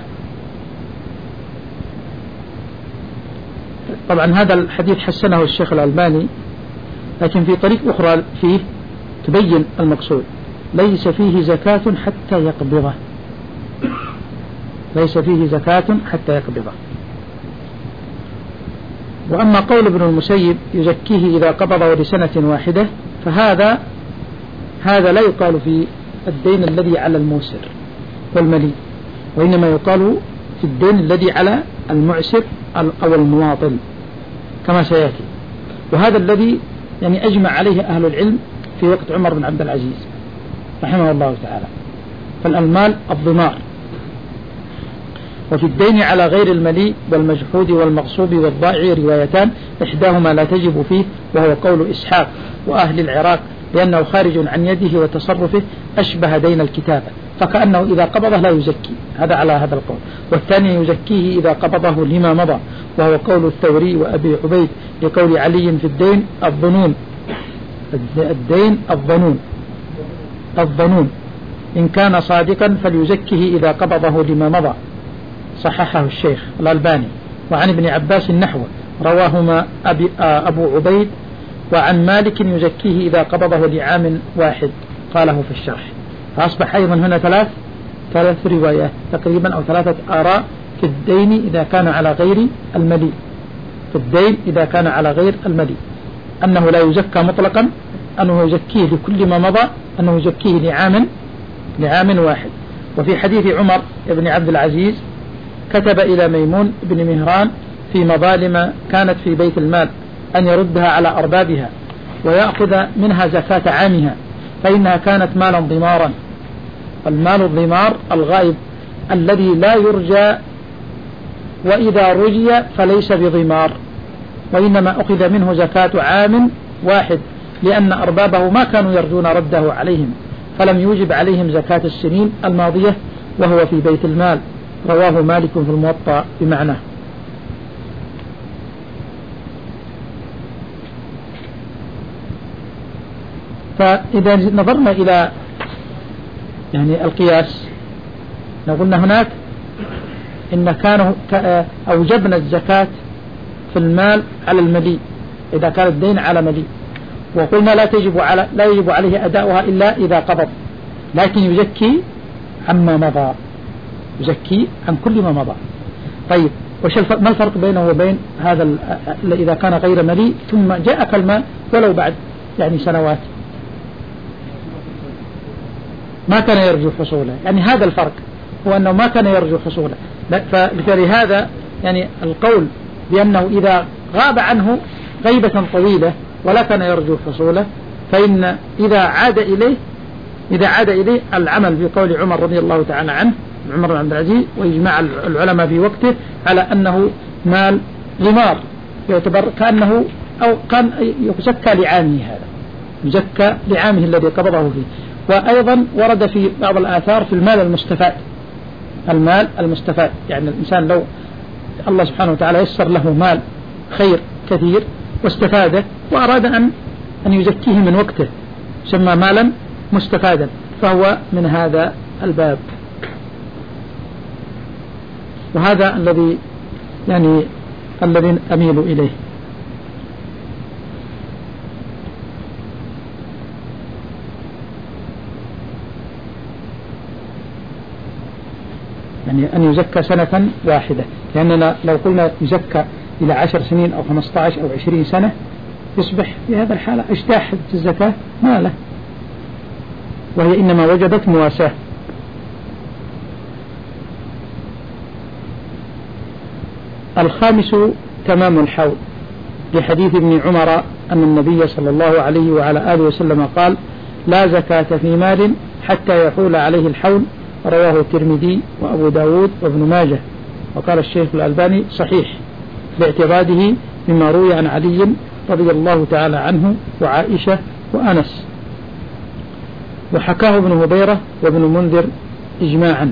طبعا هذا الحديث حسنه الشيخ الألباني، لكن في طريق أخرى فيه تبين المقصود، ليس فيه زكاة حتى يقبضه، ليس فيه زكاة حتى يقبضه. وأما قول ابن المسيب يزكيه إذا قبضه لسنة واحدة، فهذا هذا لا يقال في الدين الذي على الموسر والملي، وإنما يقال في الدين الذي على المعسر أو المواطن كما سيأتي. وهذا الذي يعني أجمع عليه أهل العلم في وقت عمر بن عبد العزيز رحمه الله تعالى. فالمال الضمار. وفي الدين على غير الملي والمجحود والمغصوب والضائع روايتان، إحداهما لا تجب فيه، وهو قول إسحاق وأهل العراق، لأنه خارج عن يده وتصرفه أشبه دين الكتابة، فكأنه إذا قبضه لا يزكي، هذا على هذا القول. والثاني يزكيه إذا قبضه لما مضى، وهو قول الثوري وأبي عبيد، لقول علي في الدين الظنون، الدين الظنون الظنون إن كان صادقا فليزكيه إذا قبضه لما مضى، صححه الشيخ الألباني. وعن ابن عباس النحو رواهما أبي أبو عبيد. وعن مالك يزكيه إذا قبضه لعام واحد، قاله في الشرح. فأصبح أيضا هنا ثلاث ثلاث روايات تقريبا أو ثلاثة آراء في الدين إذا كان على غير الملي، في الدين إذا كان على غير الملي، أنه لا يزكى مطلقا، أنه يزكيه لكل ما مضى، أنه يزكيه لعام لعام واحد. وفي حديث عمر بن عبد العزيز كتب إلى ميمون بن مهران في مظالم كانت في بيت المال أن يردها على أربابها ويأخذ منها زكاة عامها، فإنها كانت مالا ضمارا. المال الضمار الغائب الذي لا يرجى، وإذا رجي فليس بضمار، وإنما أخذ منه زكاة عام واحد، لأن أربابه ما كانوا يرجون رده عليهم، فلم يوجب عليهم زكاة السنين الماضية وهو في بيت المال. رواه مالك في الموطأ بمعناه. فإذا نظرنا إلى يعني القياس، لو قلنا هناك إن كانوا أوجبنا الزكاة في المال على الملي إذا كان الدين على ملي، وقلنا لا تجب على لا يجب عليه أداؤها إلا إذا قبض، لكن يزكي عما مضى. يزكي عن كل ما مضى. طيب وش الفرق؟ ما الفرق بينه وبين هذا إذا كان غير مليء ثم جاءك الماء ولو بعد يعني سنوات ما كان يرجو حصوله؟ يعني هذا الفرق، هو أنه ما كان يرجو حصوله. فلهذا يعني القول بأنه إذا غاب عنه غيبة طويلة ولا كان يرجو حصوله، فإن إذا عاد إليه إذا عاد إليه العمل بقول عمر رضي الله تعالى عنه، عمر بن عبد العزيز، وإجماع العلماء في وقته على أنه مال غمار يعتبر كأنه أو كان يزكى لعامه، هذا يزكى لعامه الذي قبضه فيه. وأيضا ورد في بعض الآثار في المال المستفاد، المال المستفاد يعني الإنسان لو الله سبحانه وتعالى يسر له مال خير كثير واستفاده وأراد أن أن يزكيه من وقته سمى مالا مستفادا، فهو من هذا الباب. وهذا الذي يعني الذي أميل إليه. يعني أن يزكى سنة واحدة، لأننا لو قلنا يزكى إلى عشر سنين أو خمسة عشر أو عشرين سنة يصبح في هذا الحالة اجتاحت الزكاة ماله، وهي إنما وجدت مواساة. الخامس تمام الحول، لحديث ابن عمر أن النبي صلى الله عليه وعلى آله وسلم قال: لا زكاة في مال حتى يحول عليه الحول، رواه الترمذي وأبو داود وابن ماجه. وقال الشيخ الألباني صحيح باعتراضه مما روي عن علي رضي الله تعالى عنه وعائشة وأنس، وحكاه ابن هبيرة وابن منذر إجماعا.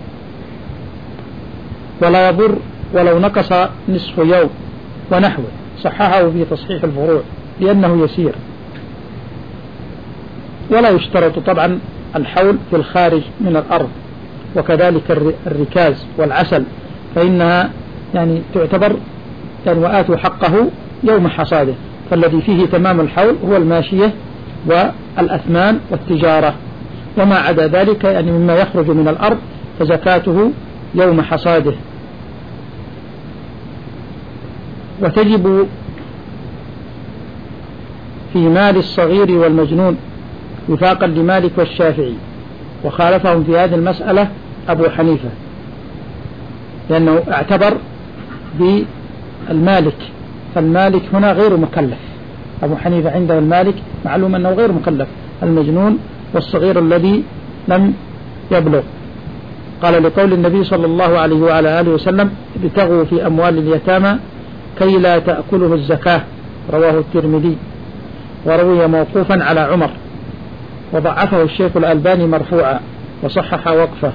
ولا يضر ولو نقص نصف يوم ونحوه، صححه في تصحيح الفروع لأنه يسير. ولا يشترط طبعا الحول في الخارج من الأرض، وكذلك الركاز والعسل فإنها يعني تعتبر يعني وآتوا حقه يوم حصاده، فالذي فيه تمام الحول هو الماشية والأثمان والتجارة، وما عدا ذلك يعني مما يخرج من الأرض فزكاته يوم حصاده. وتجب في مال الصغير والمجنون وفاقا لمالك والشافعي، وخالفهم في هذه المسألة أبو حنيفة، لأنه اعتبر بالمالك، فالمالك هنا غير مكلف. أبو حنيفة عنده المالك معلوم أنه غير مكلف، المجنون والصغير الذي لم يبلغ. قال لقول النبي صلى الله عليه وعلى آله وسلم: ابتغوا في أموال اليتامى كي لا تأكله الزكاة، رواه الترمذي، وروي موقوفا على عمر، وضعفه الشيخ الألباني مرفوعا وصحح وقفه.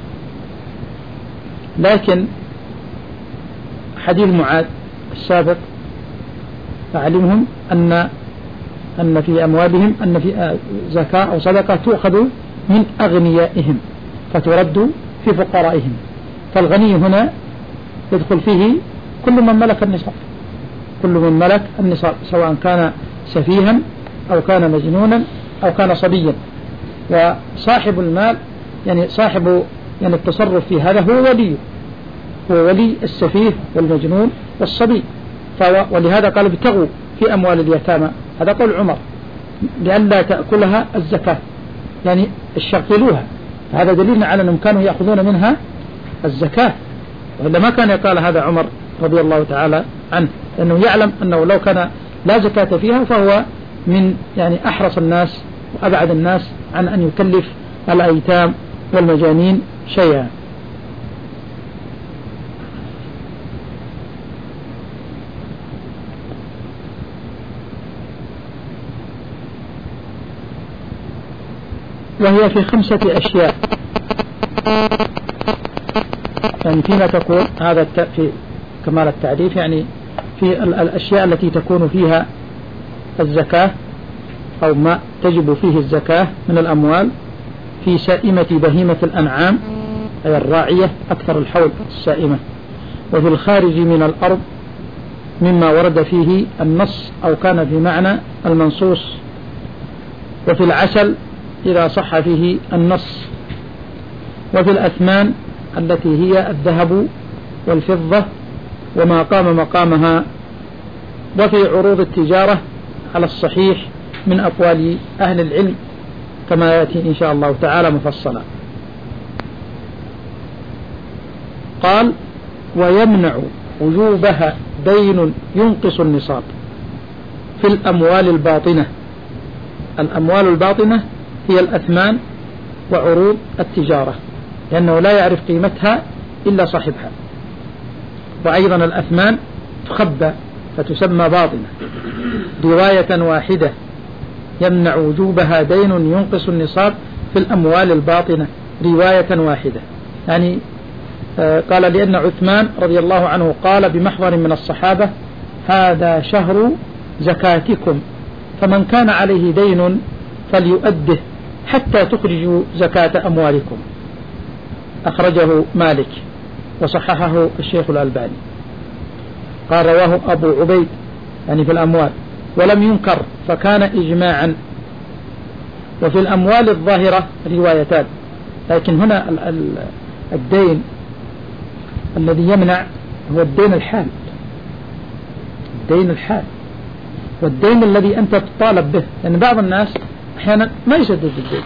لكن حديث معاذ السابق أعلمهم أن أن في أموالهم أن في زكاة أو صدقة تؤخذ من أغنيائهم فترد في فقرائهم، فالغني هنا يدخل فيه كل من ملك النصاب، كل من ملك النصاب سواء كان سفيها أو كان مجنونا أو كان صبيا. وصاحب المال يعني صاحب يعني التصرف في هذا هو ولي، هو ولي السفيه والمجنون والصبي. ولهذا قال: ابتغوا في أموال اليتامى، هذا قول عمر، لئلا تأكلها الزكاة، يعني الشغلوها. هذا دليل على أنهم كانوا يأخذون منها الزكاة، وإلا ما كان يقال هذا عمر رضي الله تعالى عنه، لأنه يعلم أنه لو كان لا زكاة فيها فهو من يعني أحرص الناس وأبعد الناس عن أن يكلف الأيتام والمجانين شيئا. وهي في خمسة أشياء، يعني فيما تكون هذا في كمال التعريف، يعني في الأشياء التي تكون فيها الزكاة أو ما تجب فيه الزكاة من الأموال: في سائمة بهيمة الأنعام أي الراعية أكثر الحول السائمة، وفي الخارج من الأرض مما ورد فيه النص أو كان في معنى المنصوص، وفي العسل إذا صح فيه النص، وفي الأثمان التي هي الذهب والفضة وما قام مقامها، وفي عروض التجارة على الصحيح من أقوال أهل العلم كما يأتي إن شاء الله تعالى مفصلا. قال: ويمنع وجوبها دين ينقص النصاب في الأموال الباطنة. الأموال الباطنة هي الأثمان وعروض التجارة، لأنه لا يعرف قيمتها إلا صاحبها. وأيضا الأثمان تخبى فتسمى باطنة. رواية واحدة: يمنع وجوبها دين ينقص النصاب في الأموال الباطنة، رواية واحدة. يعني آه قال لأن عثمان رضي الله عنه قال بمحضر من الصحابة: هذا شهر زكاتكم، فمن كان عليه دين فليؤده حتى تخرجوا زكاة أموالكم. أخرجه مالك وصححه الشيخ الألباني. قال: رواه أبو عبيد يعني في الأموال، ولم ينكر فكان إجماعا. وفي الأموال الظاهرة روايتان، لكن هنا الدين الذي يمنع هو الدين الحال، الدين الحال والدين الذي أنت تطالب به، لأن بعض الناس أحيانا ما يسدد الدين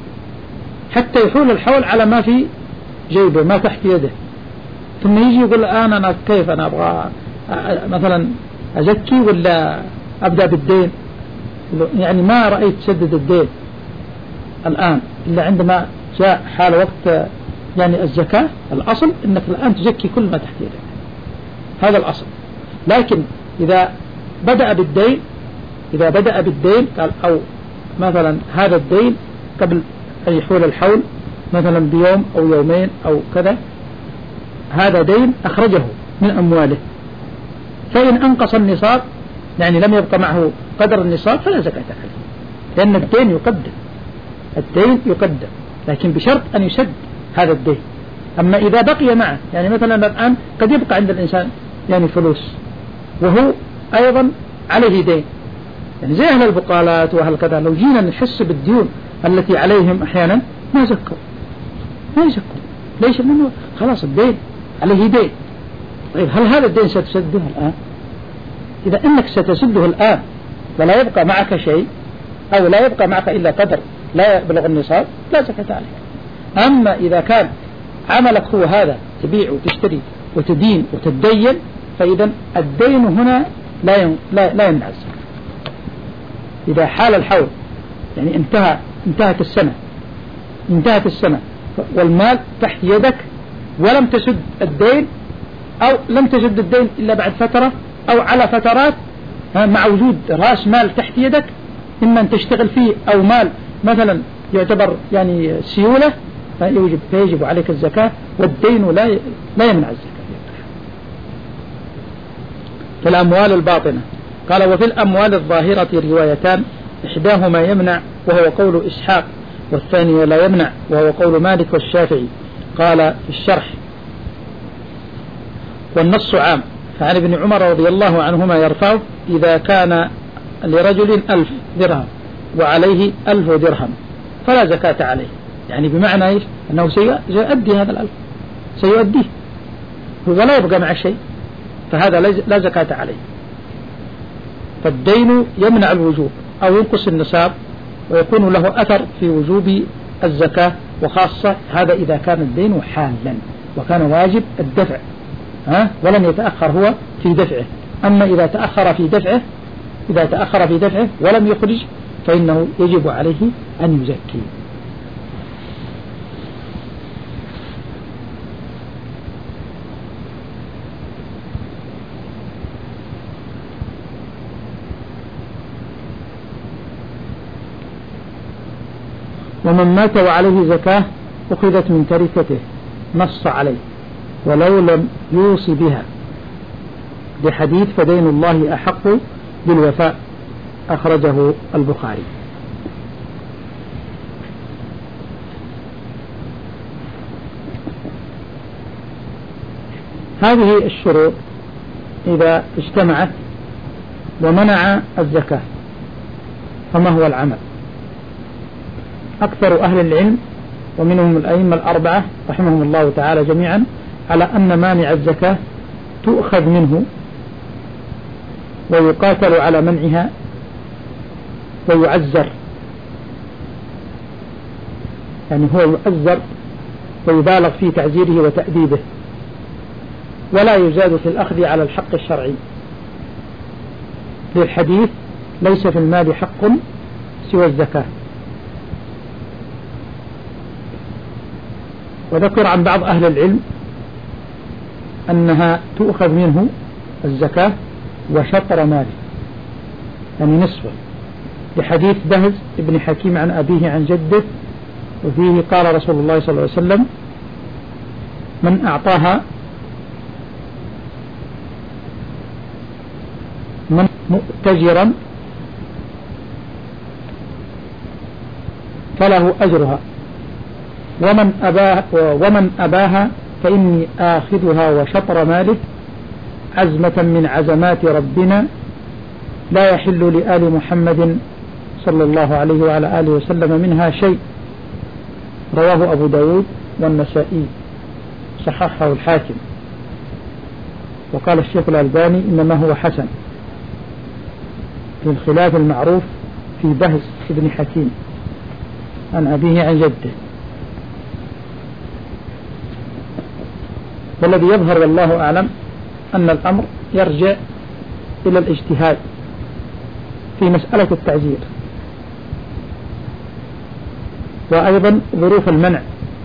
حتى يحول الحول على ما في جيبه ما تحت يده، ثم يجي يقول الآن أنا كيف أنا أبغى مثلا أزكي ولا أبدأ بالدين، يعني ما رأيت تسدد الدين الآن إلا عندما جاء حال وقت يعني الزكاة. الأصل أنك الآن تزكي كل ما تحت يدك، هذا الأصل. لكن إذا بدأ بالدين إذا بدأ بالدين قال أو مثلا هذا الدين قبل أن يحول الحول مثلا بيوم أو يومين أو كذا، هذا دين أخرجه من أمواله، فإن أنقص النصاب يعني لم يبقى معه قدر النصاب فلا زكاة عليه، لأن الدين يقدم الدين يقدم لكن بشرط أن يسد هذا الدين. أما إذا بقي معه يعني مثلا الآن قد يبقى عند الإنسان يعني فلوس وهو أيضا عليه دين، يعني زي أهل البقالات وأهل كذا، لو جينا نحس بالديون التي عليهم أحيانا ما زكوا ما يزكوا. ليش؟ لأنه خلاص الدين عليه دين. طيب هل هذا الدين ستسده الآن؟ إذا أنك ستسده الآن ولا يبقى معك شيء أو لا يبقى معك إلا قدر لا يبلغ النصاب لا زكاة عليه. أما إذا كان عملك هو هذا تبيع وتشتري وتدين وتدين، فإذا الدين هنا لا لا لا يمنع الزكاة. إذا حال الحول يعني انتهى انتهت السنة انتهت السنة والمال تحت يدك ولم تسد الدين أو لم تسد الدين إلا بعد فترة أو على فترات مع وجود رأس مال تحت يدك، إما أن تشتغل فيه أو مال مثلا يعتبر يعني سيولة، فيجب, فيجب عليك الزكاة، والدين لا لا يمنع الزكاة. في الأموال الباطنة قال: وفي الأموال الظاهرة روايتان، إحداهما يمنع وهو قول إسحاق، والثاني لا يمنع وهو قول مالك والشافعي. قال في الشرح: والنص عام، فعن ابن عمر رضي الله عنهما يرفعه: إذا كان لرجل ألف درهم وعليه ألف درهم فلا زكاة عليه. يعني بمعنى إيش؟ أنه سيؤدي هذا الألف سيؤديه ولا يبقى مع شيء، فهذا لا زكاة عليه. فالدين يمنع الوجوب أو ينقص النصاب ويكون له أثر في وجوب الزكاة، وخاصة هذا إذا كان الدين حالا وكان واجب الدفع ها ولم يتأخر هو في دفعه. أما إذا تأخر في دفعه إذا تأخر في دفعه ولم يخرج فإنه يجب عليه أن يزكي. ومن مات وعليه زكاة أخذت من تركته، نص عليه ولو لم يوصي بها، بحديث فدين الله أحق بالوفاء، أخرجه البخاري. هذه الشروط إذا اجتمعت ومنع الزكاة فما هو العمل؟ أكثر أهل العلم ومنهم الأئمة الأربعة رحمهم الله تعالى جميعا على أن مانع الزكاة تؤخذ منه ويقاتل على منعها ويعزر، يعني هو يعزر ويبالغ في تعزيره وتأديبه، ولا يزاد في الأخذ على الحق الشرعي، للحديث ليس في المال حق سوى الزكاة. وذكر عن بعض أهل العلم أنها تؤخذ منه الزكاة وشطر ماله، يعني نصفه، لحديث بهز ابن حكيم عن أبيه عن جده، وفيه قال رسول الله صلى الله عليه وسلم: من أعطاها من مؤتجرا فله أجرها، ومن أباها, ومن أباها فإني آخذها وشطر ماله عزمة من عزمات ربنا لا يحل لآل محمد صلى الله عليه وعلى آله وسلم منها شيء. رواه أبو داود والنسائي، صححه الحاكم، وقال الشيخ الألباني إنما هو حسن، في الخلاف المعروف في بهز ابن حكيم عن أبيه عن جده. والذي يظهر والله أعلم أن الأمر يرجع إلى الاجتهاد في مسألة التعزير، وأيضا ظروف المنع.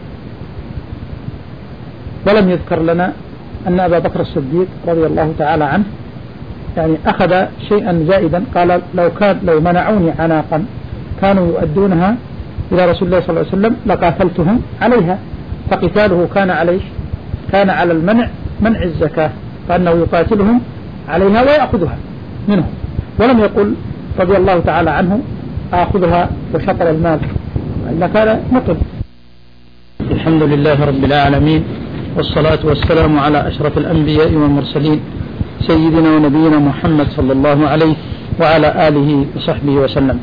ولم يذكر لنا أن أبا بكر الصديق رضي الله تعالى عنه يعني أخذ شيئا زائدا، قال لو كان لو منعوني عناقا كانوا يؤدونها إلى رسول الله صلى الله عليه وسلم لقاتلتهم عليها، فقتاله كان عليه كان على المنع منع الزكاة، فأنه يقاتلهم عليها ويأخذها منهم، ولم يقل رضي الله تعالى عنه آخذها وشطر المال، إلا كان مطل. الحمد لله رب العالمين، والصلاة والسلام على أشرف الأنبياء والمرسلين سيدنا ونبينا محمد صلى الله عليه وعلى آله وصحبه وسلم.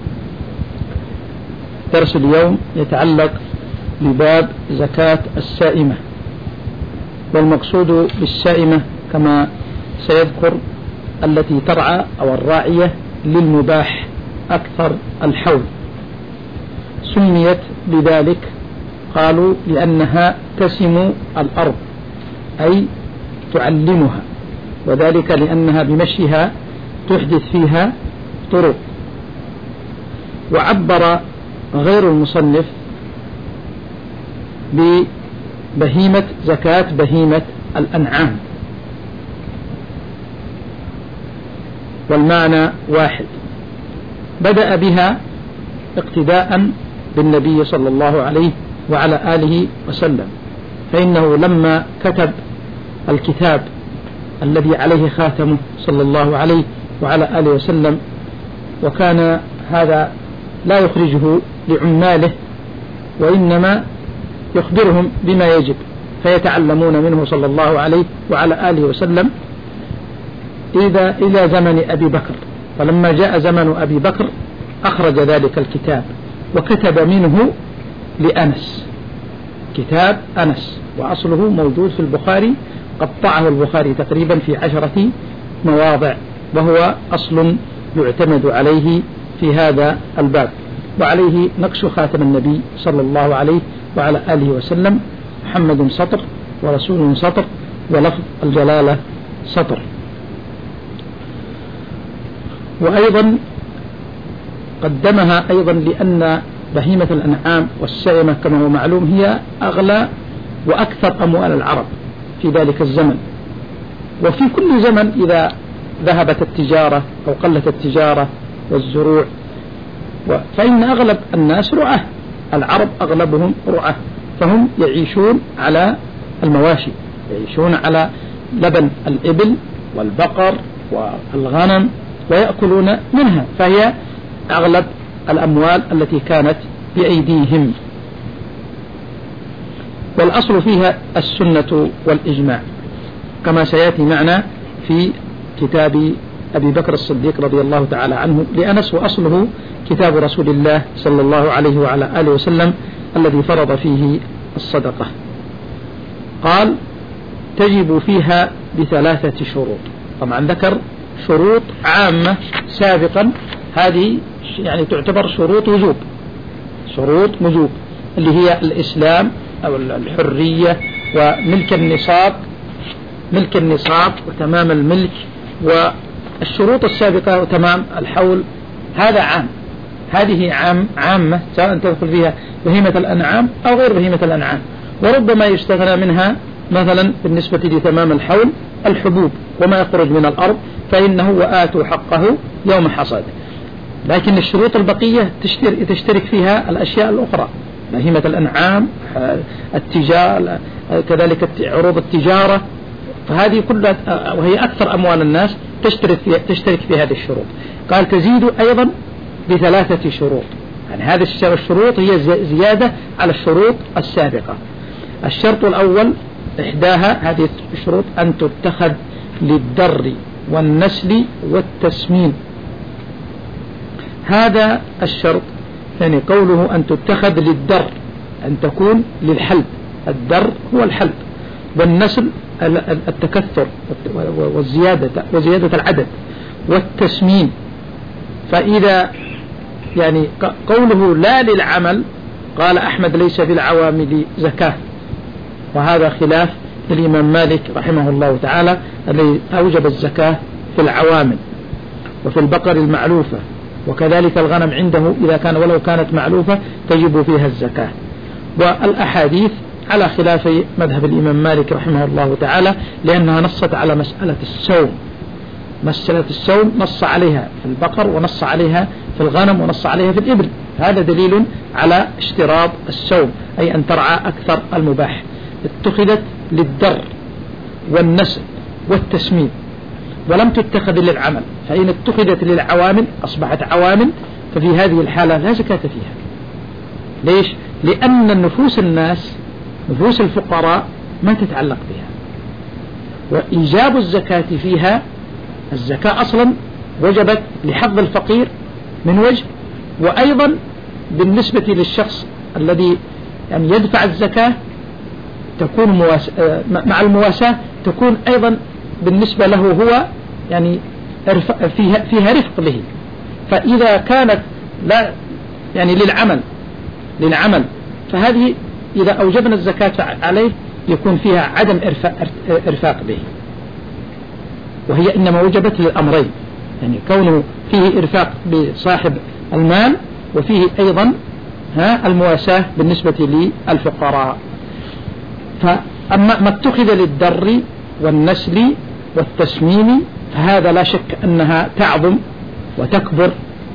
درس اليوم يتعلق بباب زكاة السائمة، والمقصود بالسائمة كما سيذكر التي ترعى أو الراعية للمباح أكثر الحول. سميت بذلك قالوا لأنها تسم الأرض أي تعلمها، وذلك لأنها بمشيها تحدث فيها طرق. وعبر غير المصنف ببهيمة زكاة بهيمة الأنعام، والمعنى واحد. بدأ بها اقتداء بالنبي صلى الله عليه وعلى آله وسلم، فإنه لما كتب الكتاب الذي عليه خاتمه صلى الله عليه وعلى آله وسلم، وكان هذا لا يخرجه لعماله وإنما يخبرهم بما يجب، فيتعلمون منه صلى الله عليه وعلى آله وسلم إذا إلى زمن أبي بكر. فلما جاء زمن أبي بكر أخرج ذلك الكتاب وكتب منه لأنس، كتاب أنس، وأصله موجود في البخاري، قطعه البخاري تقريبا في عشرة مواضع، وهو أصل يعتمد عليه في هذا الباب، وعليه نقش خاتم النبي صلى الله عليه وعلى آله وسلم: محمد سطر ورسول سطر ولفظ الجلالة سطر. وأيضا قدمها أيضا لأن بهيمة الأنعام والسائمة كما هو معلوم هي أغلى وأكثر أموال العرب في ذلك الزمن، وفي كل زمن إذا ذهبت التجارة أو قلت التجارة والزروع، فإن أغلب الناس رعاة، العرب أغلبهم رعاة، فهم يعيشون على المواشي، يعيشون على لبن الإبل والبقر والغنم ويأكلون منها، فهي أغلب الأموال التي كانت بأيديهم. والأصل فيها السنة والإجماع كما سيأتي معنا في كتاب أبي بكر الصديق رضي الله تعالى عنه لأنس، وأصله كتاب رسول الله صلى الله عليه وعلى آله وسلم الذي فرض فيه الصدقة. قال تجب فيها بثلاثة شروط. طبعا ذكر شروط عامة سابقا، هذه يعني تعتبر شروط وجوب، شروط وجوب اللي هي الإسلام أو الحرية وملك النصاب، ملك النصاب وتمام الملك، والشروط السابقة وتمام الحول. هذا عام، هذه عام عامة سواء تدخل فيها بهيمة الأنعام أو غير بهيمة الأنعام. وربما يستغنى منها مثلا بالنسبة لتمام الحول الحبوب وما يخرج من الأرض، فإنه وآتوا حقه يوم حصاده. لكن الشروط البقية تشترك فيها الأشياء الأخرى، بهيمة الأنعام، التجارة، كذلك عروض التجارة، فهذه كلها وهي أكثر أموال الناس تشترك في, تشترك في هذه الشروط. قال تزيد أيضا بثلاثة شروط، يعني هذه الشروط هي زيادة على الشروط السابقة. الشرط الأول إحداها هذه الشروط أن تتخذ للدر والنسل والتسمين. هذا الشرط يعني قوله أن تتخذ للدر، أن تكون للحلب، الدر هو الحلب، والنسل التكثر والزيادة وزيادة العدد، والتسمين. فإذا يعني قوله لا للعمل، قال أحمد ليس في العوامل زكاة، وهذا خلاف الإمام مالك رحمه الله تعالى الذي أوجب الزكاة في العوامل وفي البقر المعلوفة، وكذلك الغنم عنده إذا كان ولو كانت معلوفة تجب فيها الزكاة. والأحاديث على خلاف مذهب الإمام مالك رحمه الله تعالى، لأنها نصت على مسألة السوم. مسألة السوم نص عليها في البقر ونص عليها في الغنم ونص عليها في الإبل، هذا دليل على اشتراط السوم، أي أن ترعى أكثر المباح. اتخذت للدر والنسل والتسمين ولم تتخذ للعمل، فإن اتخذت للعوامل أصبحت عوامل، ففي هذه الحالة لا زكاة فيها. ليش؟ لأن النفوس الناس نفوس الفقراء ما تتعلق بها، وإيجاب الزكاة فيها، الزكاة أصلا وجبت لحظ الفقير من وجه، وأيضا بالنسبة للشخص الذي يعني يدفع الزكاة تكون مواس... مع المواساة تكون أيضا بالنسبة له هو يعني فيها, فيها رفق به. فإذا كانت لا يعني للعمل للعمل فهذه إذا أوجبنا الزكاة عليه يكون فيها عدم إرفاق به، وهي إنما وجبت للأمرين، يعني كونه فيه إرفاق بصاحب المال وفيه أيضا ها المواساة بالنسبة للفقراء. فأما ما اتخذ للدر والنسل والتسمين فهذا لا شك أنها تعظم وتكبر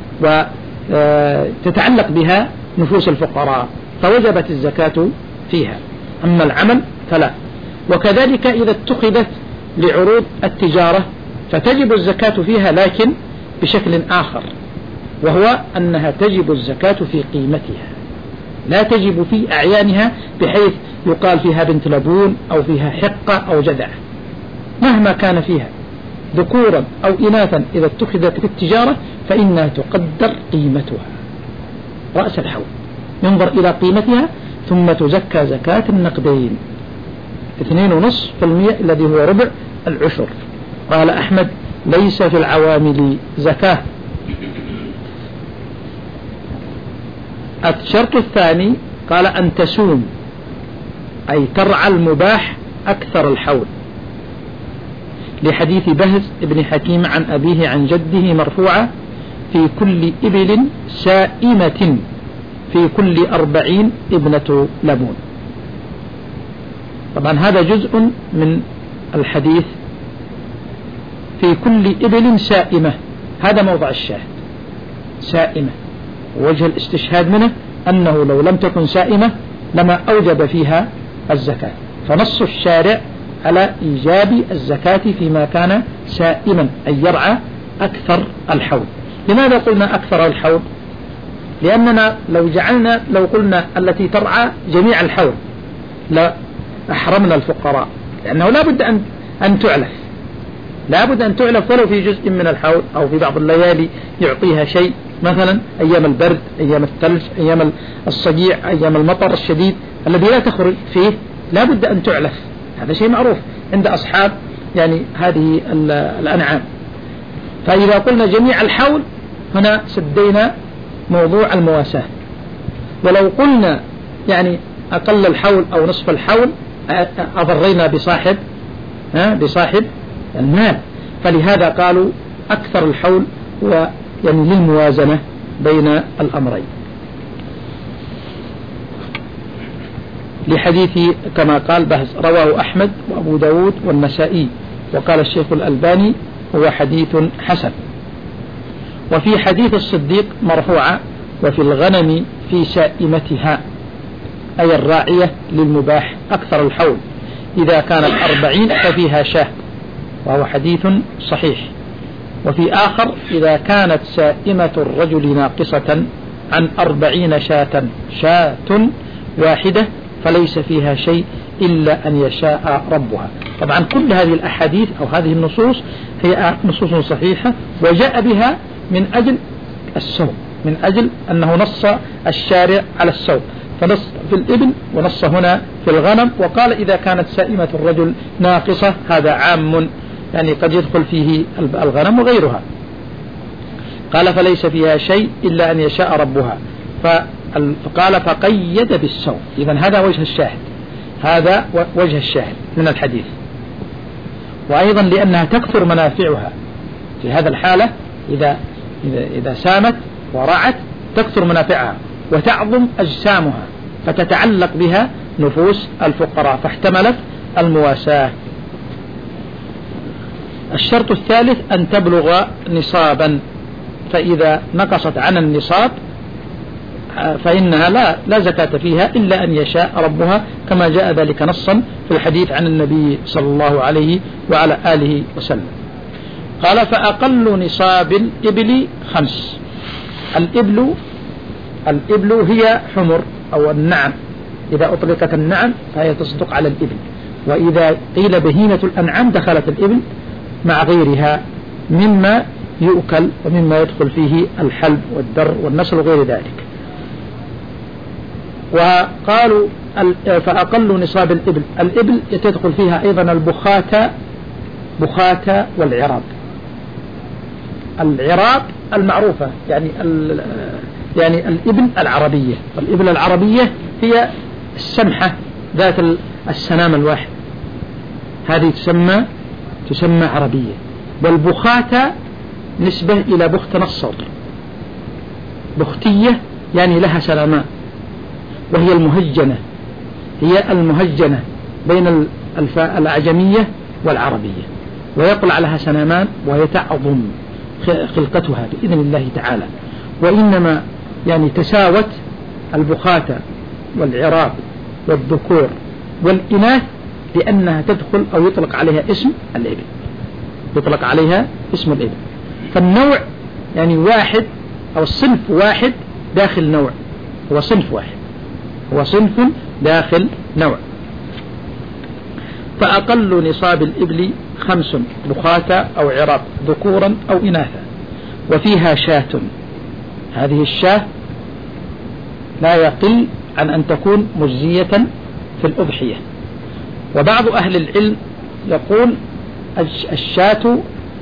وتتعلق بها نفوس الفقراء، فوجبت الزكاة فيها. أما العمل فلا. وكذلك إذا اتخذت لعروض التجارة فتجب الزكاة فيها، لكن بشكل آخر، وهو أنها تجب الزكاة في قيمتها، لا تجب في أعيانها بحيث يقال فيها بنت لبون أو فيها حقة أو جدع، مهما كان فيها ذكورا أو إناثا إذا اتخذت في التجارة فإنها تقدر قيمتها رأس الحول، ينظر إلى قيمتها ثم تزكى زكاة النقدين اثنين ونصف في المئة الذي هو ربع العشر. قال أحمد ليس في العوامل زكاة. الشرط الثاني قال أن تسوم، أي ترعى المباح أكثر الحول، لحديث بهز بن حكيم عن أبيه عن جده مرفوعة في كل إبل سائمة في كل أربعين ابنة لبون. طبعا هذا جزء من الحديث في كل إبل سائمة، هذا موضع الشاهد سائمة، وجه الاستشهاد منه أنه لو لم تكن سائمة لما أوجب فيها الزكاة، فنص الشارع على إيجاب الزكاة فيما كان سائما أي يرعى أكثر الحول. لماذا قلنا أكثر الحول؟ لأننا لو جعلنا لو قلنا التي ترعى جميع الحول لا أحرمنا الفقراء، لأنه لا بد أن أن تعلف، لابد أن تعلف ولو في جزء من الحول أو في بعض الليالي يعطيها شيء، مثلا أيام البرد، أيام الثلج، أيام الصقيع، أيام المطر الشديد الذي لا تخرج فيه لابد أن تعلف. هذا شيء معروف عند أصحاب يعني هذه الأنعام. فإذا قلنا جميع الحول هنا سدينا موضوع المواساة. ولو قلنا يعني أقل الحول أو نصف الحول أضرينا بصاحب بصاحب المال. فلهذا قالوا أكثر الحول هو يعني للموازنة بين الأمرين، لحديث كما قال بهز رواه أحمد وأبو داود والنسائي، وقال الشيخ الألباني هو حديث حسن. وفي حديث الصديق مرفوعة وفي الغنم في سائمتها، أي الراعية للمباح أكثر الحول إذا كانت أربعين ففيها شاة، وهو حديث صحيح. وفي آخر إذا كانت سائمة الرجل ناقصة عن أربعين شاة شاة واحدة فليس فيها شيء إلا أن يشاء ربها. طبعا كل هذه الأحاديث أو هذه النصوص هي نصوص صحيحة وجاء بها من أجل الصوم، من أجل أنه نص الشارع على الصوم، فنص في الإبل ونص هنا في الغنم. وقال إذا كانت سائمة الرجل ناقصة، هذا عام يعني قد يدخل فيه الغنم وغيرها. قال فليس فيها شيء إلا أن يشاء ربها، فقال فقيد بالصوم. إذن هذا وجه الشاهد، هذا وجه الشاهد من الحديث. وأيضا لأنها تكثر منافعها في هذا الحالة، إذا, إذا, إذا سامت ورعت تكثر منافعها وتعظم أجسامها، فتتعلق بها نفوس الفقراء، فاحتملت المواساة. الشرط الثالث أن تبلغ نصابا، فإذا نقصت عن النصاب فإنها لا, لا زكاة فيها إلا أن يشاء ربها، كما جاء ذلك نصا في الحديث عن النبي صلى الله عليه وعلى آله وسلم. قال فأقل نصاب الإبل خمس. الإبل الإبل هي حمر أو النعم، إذا أطلقت النعم فهي تصدق على الإبل، وإذا قيل بهيمة الأنعام دخلت الإبل مع غيرها مما يؤكل ومما يدخل فيه الحلب والدر والنسل وغير ذلك. وقالوا فأقل نصاب الإبل، الإبل يتدخل فيها أيضا البخاتة بخاتة والعراب. العراب المعروفة يعني يعني الإبل العربية، والإبل العربية هي السمحة ذات السنام الواحد، هذه تسمى تسمى عربية. والبخاتة نسبة إلى بخت نصر، بختية يعني لها سلامان، وهي المهجنة، هي المهجنة بين الفاء الأعجمية والعربية، ويطلع لها سنامان ويتعظم خلقتها بإذن الله تعالى. وإنما يعني تساوت البخاتة والعراب والذكور والإناث لأنها تدخل أو يطلق عليها اسم الإبل، يطلق عليها اسم الإبل. فالنوع يعني واحد أو الصنف واحد داخل نوع، هو صنف واحد، هو صنف داخل نوع. فأقل نصاب الإبل خمس بخاتة أو عراب ذكورا أو إناثا، وفيها شاة. هذه الشاة لا يقل عن أن تكون مجزية في الأضحية. وبعض أهل العلم يقول الشاة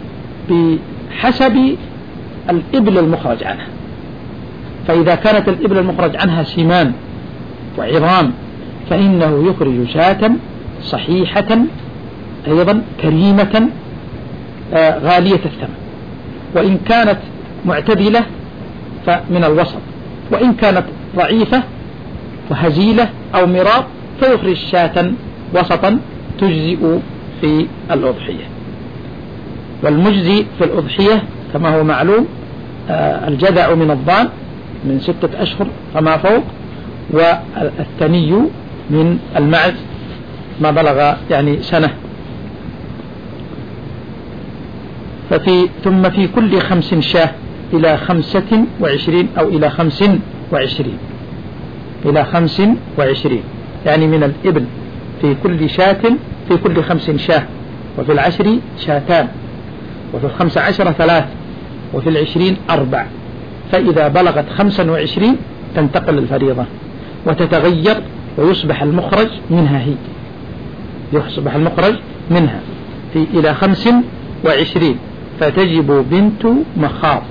بحسب الإبل المخرج عنها، فإذا كانت الإبل المخرج عنها سمان وعظام فإنه يخرج شاة صحيحة أيضا كريمة غالية الثمن، وإن كانت معتدلة فمن الوسط، وإن كانت ضعيفة وهزيلة أو مراض فيخرج شاة وسطا تجزئ في الأضحية. والمجزي في الأضحية كما هو معلوم الجذع من الضان من ستة أشهر فما فوق، والثني من المعز ما بلغ يعني سنة. ففي ثم في كل خمس شاة إلى خمسة وعشرين أو إلى خمس وعشرين إلى خمس وعشرين يعني من الإبل في كل شاة في كل خمس شاة، وفي العشر شاتان وفي الخمس عشر ثلاث، وفي العشرين أربع. فإذا بلغت خمسا وعشرين تنتقل الفريضة وتتغير ويصبح المخرج منها هي يصبح المخرج منها في إلى خمس وعشرين، فتجب بنت مخاض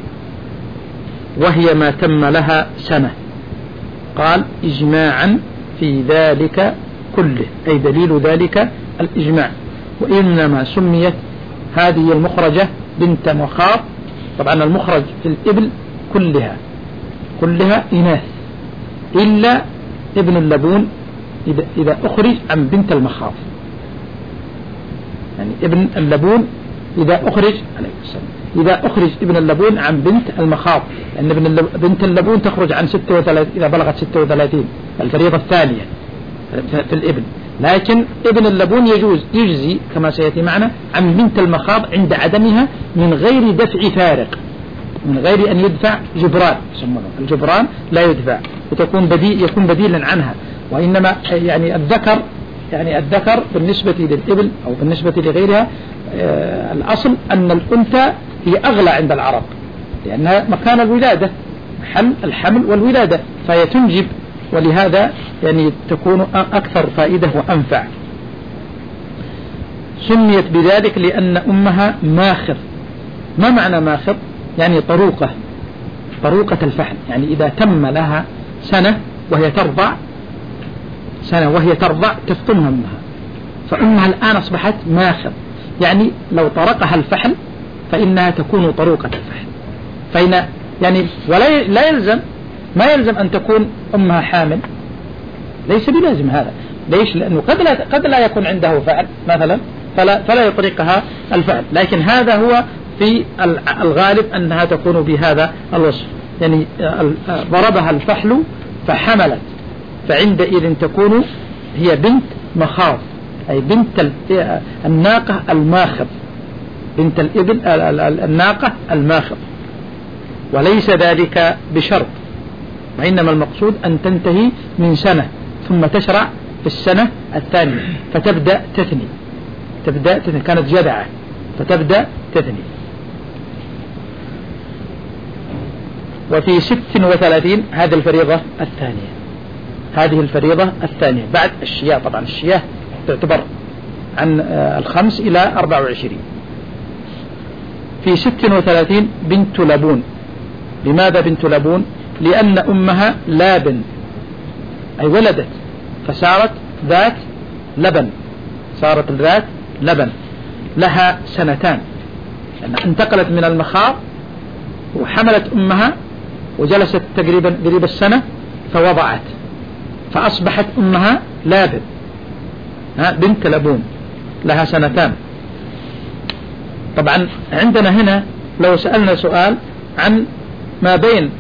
وهي ما تم لها سنة. قال إجماعا في ذلك كله، أي دليل ذلك الإجماع. وإنما سميت هذه المخرجة بنت مخاض، طبعا المخرج في الإبل كلها كلها إناث إلا ابن اللبون إذا, إذا أخرج عن بنت المخاض، يعني ابن اللبون إذا أخرج عليه السلام إذا أخرج ابن اللبون عن بنت المخاض، لأن ابن بنت اللبون تخرج عن ستة وثلاثين إذا بلغت ستة وثلاثين الفريضة الثانية في الابن، لكن ابن اللبون يجوز يجزي كما سيأتي معنا عن بنت المخاض عند عدمها من غير دفع فارق، من غير أن يدفع جبران، الجبران لا يدفع وتكون بديل يكون بديلا عنها. وإنما يعني الذكر يعني الذكر بالنسبة للإبل أو بالنسبة لغيرها آه الأصل أن الأنثى هي أغلى عند العرب، لأنها مكان الولادة، محل الحمل والولادة، فهي تنجب، ولهذا يعني تكون أكثر فائدة وأنفع. سميت بذلك لأن أمها ماخر. ما معنى ماخر؟ يعني طروقة طروقة الفحل، يعني إذا تم لها سنة وهي ترضع سنة وهي ترضع تفطمها أمها، فأمها الآن أصبحت ماخر، يعني لو طرقها الفحل فإنها تكون طروقة الفحل. فإن يعني ولا لا يلزم ما يلزم أن تكون أمها حامل، ليس بلازم هذا. ليش؟ لأنه قد لا قد لا يكون عنده فعل مثلا فلا فلا يطرقها الفعل، لكن هذا هو في الغالب أنها تكون بهذا الوصف، يعني ضربها الفحل فحملت، فعندئذ تكون هي بنت مخاض، أي بنت الناقة الماخض، بنت الإبل الناقة الماخض. وليس ذلك بشرط، وإنما المقصود أن تنتهي من سنة ثم تشرع في السنة الثانية فتبدأ تثني تبدأ تثني كانت جدعة فتبدأ تثني. وفي ست وثلاثين هذه الفريضة الثانية هذه الفريضة الثانية بعد الشياه، طبعا الشياه تعتبر عن الخمس إلى أربع وعشرين. في ست وثلاثين بنت لبون. لماذا بنت لبون؟ لأن أمها لابن، أي ولدت فصارت ذات لبن صارت ذات لبن لها سنتان، يعني انتقلت من المخاض وحملت أمها وجلست تقريبا قريب السنة فوضعت، فأصبحت أمها لابن بنت لبون لها سنتان. طبعا عندنا هنا لو سألنا سؤال عن ما بين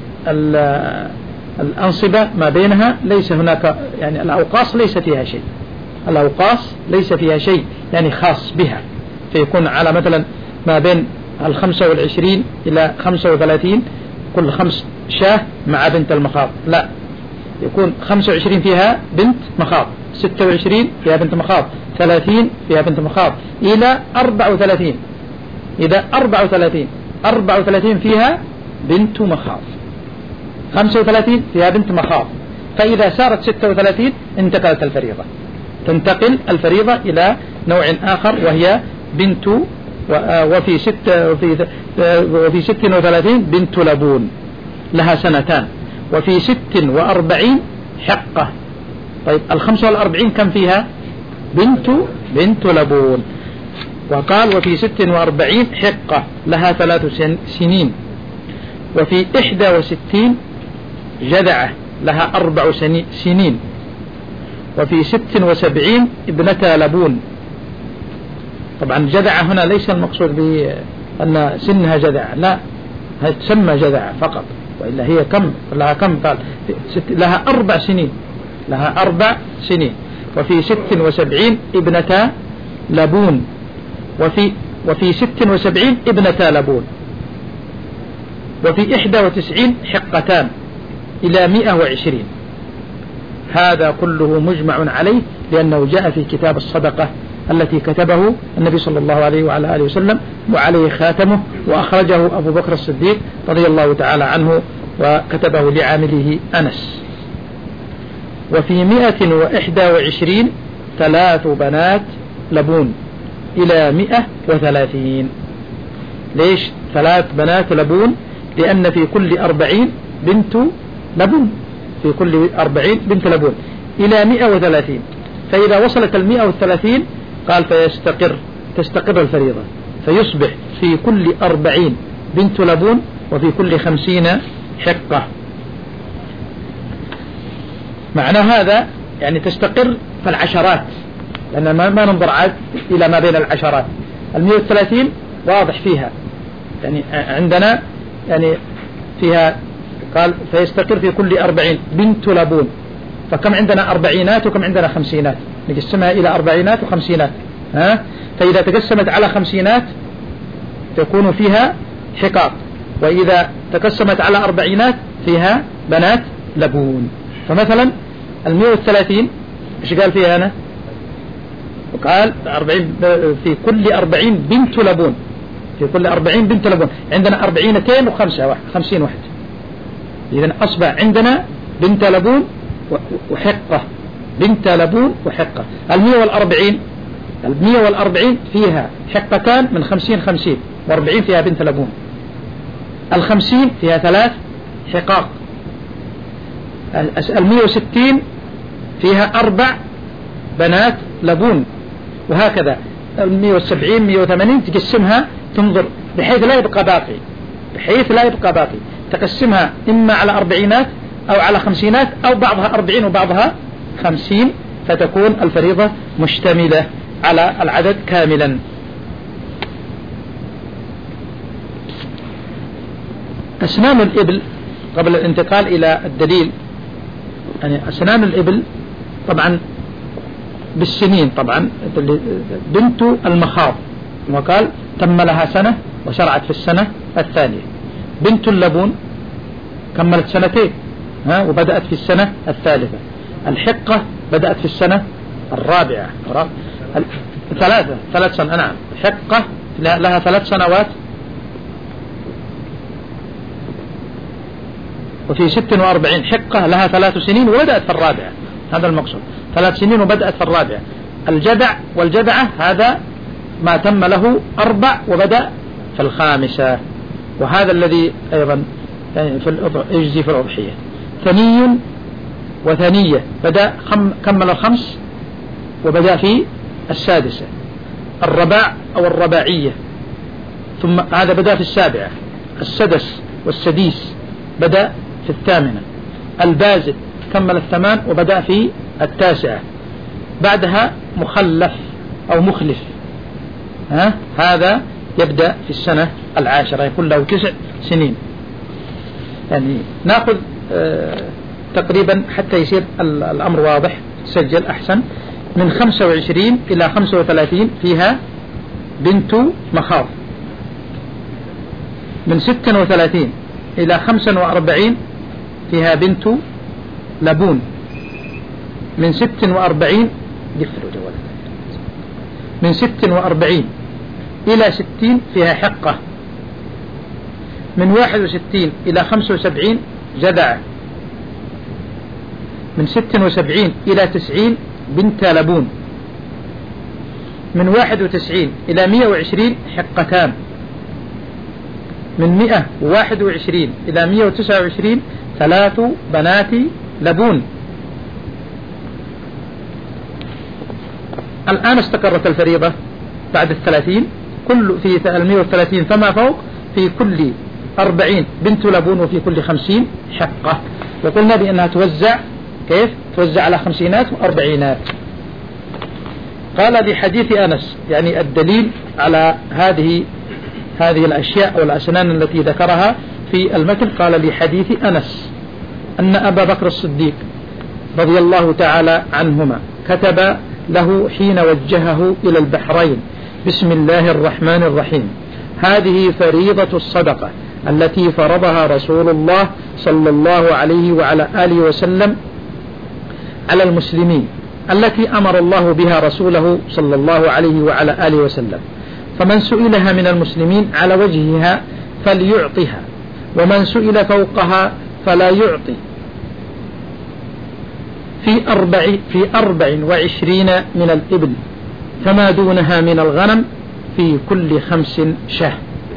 الأنصبة ما بينها، ليس هناك يعني الأوقاص ليس فيها شيء الأوقاص ليس فيها شيء يعني خاص بها، فيكون على مثلا ما بين الخمسة والعشرين إلى خمسة وثلاثين كل خمس شاه مع بنت المخاض، لا، يكون خمسة وعشرين فيها بنت مخاض، ستة وعشرين فيها بنت مخاض، ثلاثين فيها بنت مخاض، إلى أربعة وثلاثين إذا أربعة وثلاثين أربعة وثلاثين فيها بنت مخاض، خمسة وثلاثين فيها بنت مخاض. فإذا صارت ستة وثلاثين انتقلت الفريضة تنتقل الفريضة إلى نوع آخر وهي بنت، وفي ستة وفي وفي ست وثلاثين بنت لبون لها سنتان، وفي ست وأربعين حقة. طيب الخمسة والأربعين كم فيها؟ بنت بنت لبون. وقال وفي ست وأربعين حقة لها ثلاث سنين، وفي إحدى وستين جذعة لها أربع سنين، وفي ست وسبعين ابنة لبون. طبعا جذعة هنا ليس المقصود بأن سنها جذعة، لا، هي تسمى جذعة فقط، وإلا هي كم لها كم؟ قال لها أربع سنين لها أربع سنين. وفي ست وسبعين ابنة لبون، وفي وفي ست وسبعين ابنة لبون، وفي إحدى وتسعين حقتان إلى مئة وعشرين. هذا كله مجمع عليه لأنه جاء في كتاب الصدقة التي كتبه النبي صلى الله عليه وعلى آله وسلم وعليه خاتمه، وأخرجه أبو بكر الصديق رضي الله تعالى عنه وكتبه لعامله أنس. وفي مئة وإحدى وعشرين ثلاث بنات لبون إلى مئة وثلاثين. ليش ثلاث بنات لبون؟ لأن في كل أربعين بنت لبون، في كل أربعين بنت لبون إلى مئة وثلاثين. فإذا وصلت المئة والثلاثين قال فيستقر تستقر الفريضة، فيصبح في كل أربعين بنت لبون وفي كل خمسين حقة. معنى هذا يعني تستقر في العشرات، لأن ما ننظر عاد إلى ما بين العشرات. المئة والثلاثين واضح فيها، يعني عندنا يعني فيها قال فيستقر في كل أربعين بنت لبون، فكم عندنا أربعينات وكم عندنا خمسينات؟ نقسمها إلى أربعينات وخمسينات، ها؟ فإذا تقسمت على خمسينات تكون فيها حقاق، وإذا تقسمت على أربعينات فيها بنات لبون. فمثلا المئة والثلاثين إيش قال فيها أنا؟ قال أربعين في كل أربعين بنت لبون، في كل أربعين بنت لبون عندنا أربعينتين وخمسة واحد خمسين واحد. إذن أصبح عندنا بنت لبون وحقة، بنت لبون وحقة. المئة والأربعين المئة والأربعين فيها حقتان من خمسين خمسين، وأربعين فيها بنت لبون. الخمسين فيها ثلاث حقاق. المئة وستين فيها أربع بنات لبون، وهكذا. المئة والسبعين مئة وثمانين تقسمها تنظر بحيث لا يبقى باقي، بحيث لا يبقى باقي تقسمها إما على أربعينات أو على خمسينات أو بعضها أربعين وبعضها خمسين، فتكون الفريضة مشتملة على العدد كاملا. أسنان الإبل قبل الانتقال إلى الدليل، يعني أسنان الإبل طبعا بالسنين، طبعا بنت المخاض وقال تم لها سنة وشرعت في السنة الثانية. بنت اللبون كملت سنتين ها وبدأت في السنة الثالثة. الحقة بدأت في السنة الرابعة، ثلاثة ثلاث سنة. نعم حقة لها ثلاث سنوات، وفي ست وأربعين حقة لها ثلاث سنين وبدأت في الرابعة. هذا المقصود، ثلاث سنين وبدأت في الرابعة. الجدع والجدعة هذا ما تم له أربع وبدأ في الخامسة، وهذا الذي أيضا في يجزي في الأضحية. ثني وثنية بدأ خم كمل الخمس وبدأ في السادسة. الرباع أو الرباعية ثم هذا بدأ في السابعة. السدس والسديس بدأ في الثامنة. البازد كمل الثمان وبدأ في التاسعة. بعدها مخلف أو مخلف، ها هذا يبدأ في السنة العاشرة، يكون له تسع سنين. يعني نأخذ آه تقريبا حتى يصير الأمر واضح، سجل أحسن. من خمسة وعشرين إلى خمسة وثلاثين فيها بنت مخاض. من ستة وثلاثين إلى خمسة وأربعين فيها بنت لبون. من ستة وأربعين من ستة وأربعين إلى ستين فيها حقة. من واحد وستين إلى خمسة وسبعين جدع. من ستة وسبعين إلى تسعين بنت لبون. من واحد وتسعين إلى مئة وعشرين حقتان. من مئة وواحد وعشرين إلى مئة وتسعة وعشرين ثلاث بنات لبون. الآن استقرت الفريضة بعد الثلاثين، كل في المئة والثلاثين فما فوق في كل أربعين بنت لبون وفي كل خمسين حقة. وقلنا بأنها توزع كيف؟ توزع على خمسينات وأربعينات. قال بحديث أنس، يعني الدليل على هذه هذه الأشياء أو الأسنان التي ذكرها في المتن. قال لحديث أنس أن أبا بكر الصديق رضي الله تعالى عنهما كتب له حين وجهه إلى البحرين: بسم الله الرحمن الرحيم، هذه فريضة الصدقة التي فرضها رسول الله صلى الله عليه وعلى آله وسلم على المسلمين التي أمر الله بها رسوله صلى الله عليه وعلى آله وسلم، فمن سئلها من المسلمين على وجهها فليعطها، ومن سئل فوقها فلا يعطي. في أربع, في أربع وعشرين من الإبل، فما دونها من الغنم في كل خمس شاه.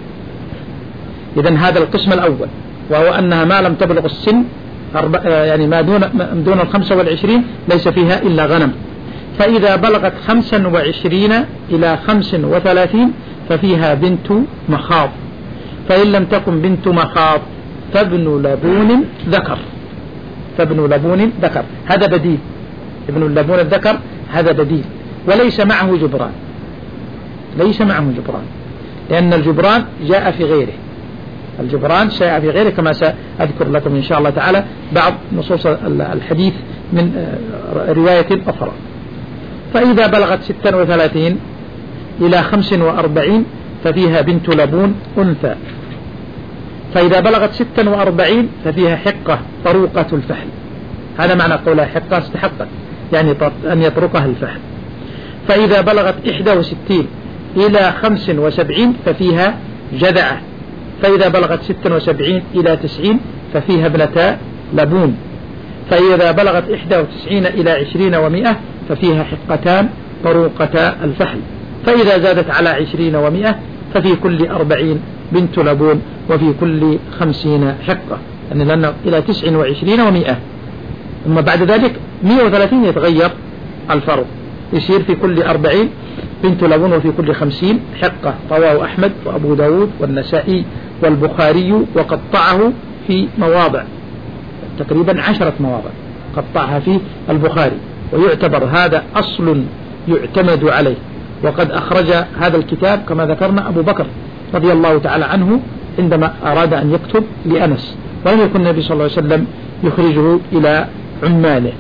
إذن هذا القسم الأول، وهو أنها ما لم تبلغ السن يعني ما دون, دون الخمسة والعشرين ليس فيها إلا غنم. فإذا بلغت خمسا وعشرين إلى خمس وثلاثين ففيها بنت مخاض، فإن لم تكن بنت مخاض فابن لبون ذكر. فابن لبون ذكر هذا بديل، ابن اللبون الذكر هذا بديل، وليس معه جبران، ليس معه جبران، لأن الجبران جاء في غيره، الجبران جاء في غيره كما سأذكر لكم إن شاء الله تعالى بعض نصوص الحديث من رواية أخرى. فإذا بلغت ستة وثلاثين إلى خمس وأربعين ففيها بنت لبون أنثى، فإذا بلغت ستة وأربعين ففيها حقة طروقة الفحل. هذا معنى قولها حقة استحقت، يعني أن يطرقها الفحل. فإذا بلغت إحدى وستين إلى خمس وسبعين ففيها جذعة، فإذا بلغت ستة وسبعين إلى تسعين ففيها ابنتا لبون، فإذا بلغت إحدى وتسعين إلى عشرين ومئة ففيها حقتان طروقتا الفحل، فإذا زادت على عشرين ومئة ففي كل أربعين بنت لبون، وفي كل خمسين حقة، يعني لأنه إلى تسع وعشرين ومئة. ثم بعد ذلك مئة وثلاثين يتغير الفرق، يصير في كل أربعين بنت لبون وفي كل خمسين حقة. رواه أحمد وأبو داود والنسائي والبخاري، وقطعه في مواضع تقريبا عشرة مواضع قطعها في البخاري، ويعتبر هذا أصل يعتمد عليه. وقد أخرج هذا الكتاب كما ذكرنا أبو بكر رضي الله تعالى عنه عندما أراد أن يكتب لأنس، ولم يكن النبي صلى الله عليه وسلم يخرجه إلى عماله.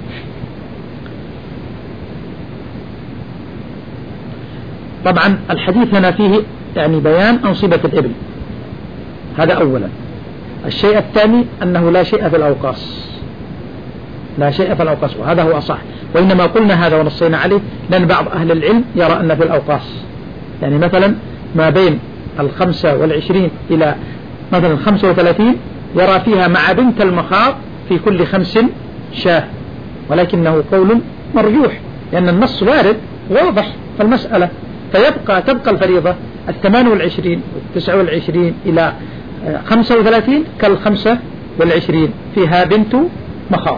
طبعا الحديث هنا فيه يعني بيان أنصبة الإبل، هذا أولا. الشيء الثاني أنه لا شيء في الأوقاص، لا شيء في الأوقاص، وهذا هو أصح. وإنما قلنا هذا ونصينا عليه لأن بعض أهل العلم يرى أن في الأوقاص، يعني مثلا ما بين الخمسة والعشرين إلى مثلا خمسة وثلاثين يرى فيها مع بنت المخاض في كل خمس شاه، ولكنه قول مرجوح لأن النص وارد واضح في المسألة، فيبقى تبقى الفريضة الثمان والعشرين والتسع والعشرين إلى خمسة وثلاثين كالخمسة والعشرين فيها بنت مخاض.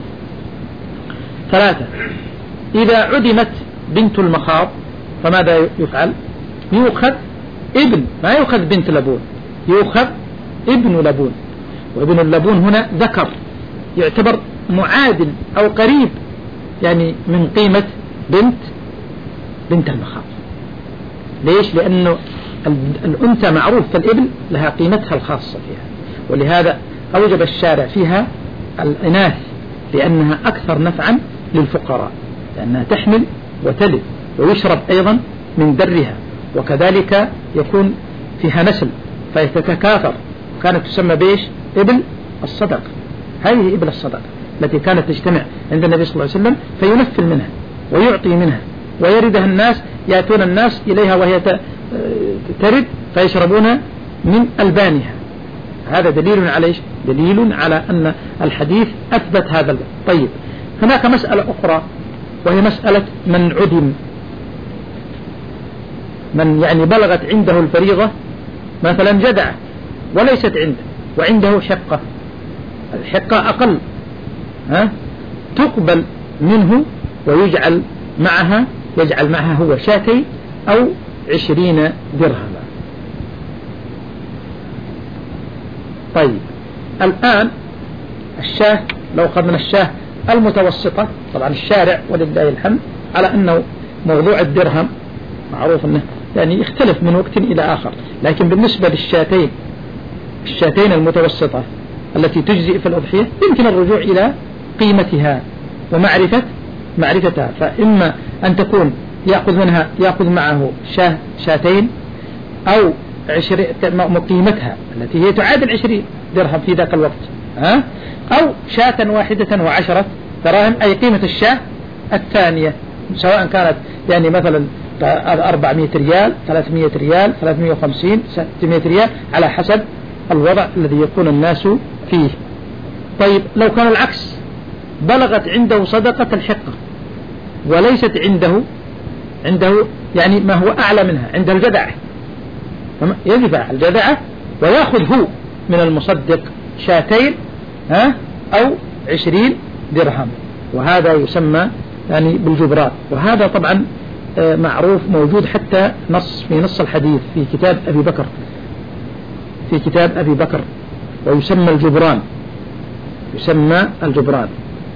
ثلاثة، إذا عدمت بنت المخاض فماذا يفعل؟ يؤخذ ابن، ما يؤخذ بنت لبون، يؤخذ ابن لبون، وابن اللبون هنا ذكر يعتبر معادل أو قريب يعني من قيمة بنت بنت المخاض. ليش؟ لأنه الأنثى معروف، فالإبل لها قيمتها الخاصة فيها، ولهذا أوجب الشارع فيها الإناث لأنها أكثر نفعا للفقراء، لأنها تحمل وتلد ويشرب أيضا من درها، وكذلك يكون فيها نسل فيتتكاثر. كانت تسمى بيش إبل الصدق، هذه إبل الصدق التي كانت تجتمع عند النبي صلى الله عليه وسلم فينفل منها ويعطي منها، ويردها الناس، يأتون الناس إليها وهي ترد فيشربون من ألبانها. هذا دليل على إيش؟ دليل على أن الحديث أثبت هذا. طيب، هناك مسألة أخرى وهي مسألة من عدم، من يعني بلغت عنده الفريضة مثلا جدعة وليست عنده وعنده حقة، الحقة أقل ها تقبل منه ويجعل معها يجعل معها هو شاتين أو عشرين درهما. طيب، الآن الشاه لو أخذنا الشاه المتوسطة، طبعا الشارع ولله الحمد على أنه موضوع الدرهم معروف أنه يعني يختلف من وقت إلى آخر، لكن بالنسبة للشاتين الشاتين المتوسطة التي تجزئ في الأضحية يمكن الرجوع إلى قيمتها ومعرفة معرفتها، فإما أن تكون يأخذ منها يأخذ معه شاه شاتين أو عشرين قيمتها التي هي تعادل عشرين درهم في ذاك الوقت، ها؟ أو شاة واحدة وعشرة دراهم، أي قيمة الشاه الثانية، سواء كانت يعني مثلا أربعمائة ريال، ثلاثمائة ريال، ثلاثمائة وخمسين، ستمائة ريال، على حسب الوضع الذي يكون الناس فيه. طيب لو كان العكس، بلغت عنده صدقة الحقة وليست عنده عنده يعني ما هو أعلى منها، عنده الجذعة، يدفع الجذعة ويأخذ هو من المصدق شاتين ها أو عشرين درهم، وهذا يسمى يعني بالجبران. وهذا طبعا معروف موجود حتى نص في نص الحديث في كتاب أبي بكر في كتاب أبي بكر ويسمى الجبران، يسمى الجبران.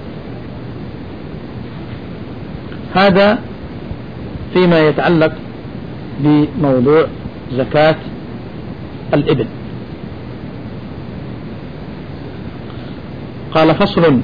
هذا فيما يتعلق بموضوع زكاة الإبل. قال فصل: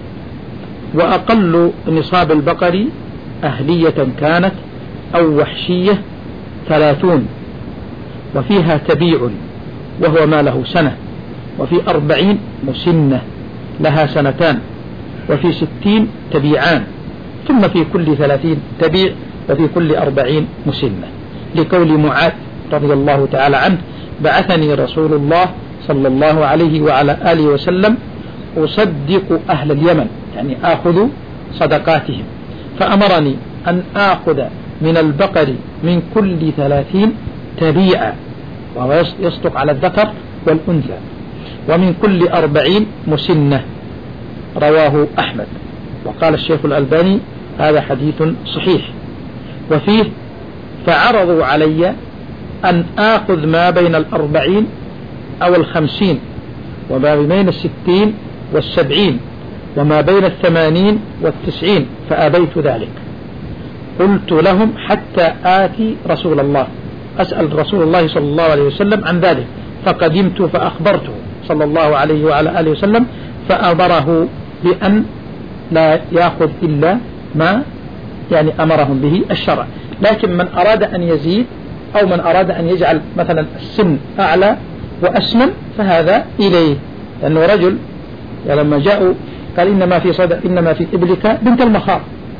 وأقل نصاب البقر أهلية كانت أو وحشية ثلاثون، وفيها تبيع وهو ما له سنة، وفي أربعين مسنة لها سنتان، وفي ستين تبيعان، ثم في كل ثلاثين تبيع، وفي كل أربعين مسنة، لقول معاذ رضي الله تعالى عنه: بعثني رسول الله صلى الله عليه وعلى آله وسلم أصدق أهل اليمن، يعني آخذ صدقاتهم، فأمرني أن آخذ من البقر من كل ثلاثين تبيعا، وهو يصدق على الذكر والأنثى، ومن كل أربعين مسنة. رواه أحمد. وقال الشيخ الألباني: هذا حديث صحيح. وفيه: فعرضوا علي أن آخذ ما بين الأربعين أو الخمسين، وما بين الستين والسبعين، وما بين الثمانين والتسعين، فأبيت ذلك. قلت لهم: حتى آتي رسول الله، أسأل رسول الله صلى الله عليه وسلم عن ذلك، فقدمت فأخبرته صلى الله عليه وعلى آله وسلم، فأمره بأن لا يأخذ إلا ما يعني أمرهم به الشرع. لكن من أراد أن يزيد أو من أراد أن يجعل مثلا السن أعلى وأسمن فهذا إليه، لأنه رجل يعني لما جاءوا قال: إنما في صدق إنما في إبلك بنت المخاض،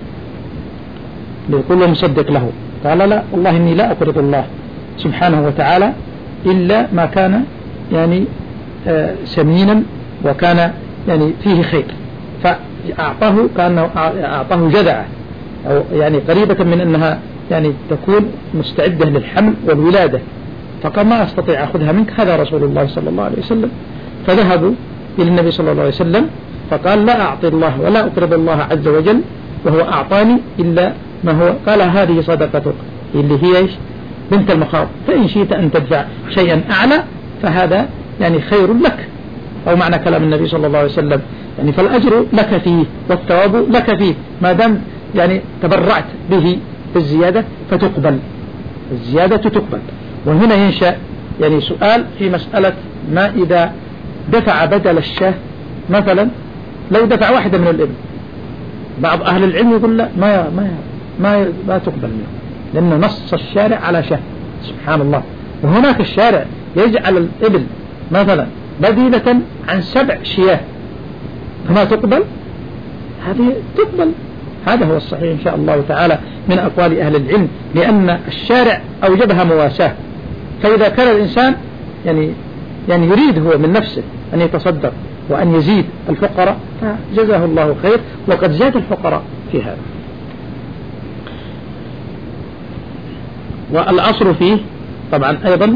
لكل مصدق له. قال: لا والله إني لا أقرض الله سبحانه وتعالى إلا ما كان يعني آه سمينا وكان يعني فيه خير، فأعطاه كأنه أعطاه جذعة، أو يعني قريبة من أنها يعني تكون مستعدة للحمل والولادة، فقال: ما أستطيع أخذها منك، هذا رسول الله صلى الله عليه وسلم. فذهبوا إلى النبي صلى الله عليه وسلم فقال: لا أعطي الله ولا أقرض الله عز وجل وهو أعطاني إلا ما هو. قال: هذه صدقتك اللي هي إيش؟ بنت المخاض، فإن شئت أن تدفع شيئا أعلى فهذا يعني خير لك، أو معنى كلام النبي صلى الله عليه وسلم يعني فالأجر لك فيه والثواب لك فيه، ما دام يعني تبرعت به بالزيادة فتقبل، الزيادة تقبل. وهنا ينشأ يعني سؤال في مسألة: ما إذا دفع بدل الشاه مثلا، لو دفع واحدة من الإبل، بعض أهل العلم يقول: لا ما ما ما, ما تقبل منه، لأن نص الشارع على شاه، سبحان الله. وهناك الشارع يجعل الإبل مثلا بديلة عن سبع شياه، فما تقبل، هذه تقبل. هذا هو الصحيح إن شاء الله تعالى من أقوال أهل العلم، لأن الشارع أوجبها مواساة. فإذا كان الإنسان يعني يعني يريد هو من نفسه أن يتصدق وأن يزيد الفقراء فجزاه الله خير، وقد زاد الفقراء في هذا. والأصل فيه طبعا أيضا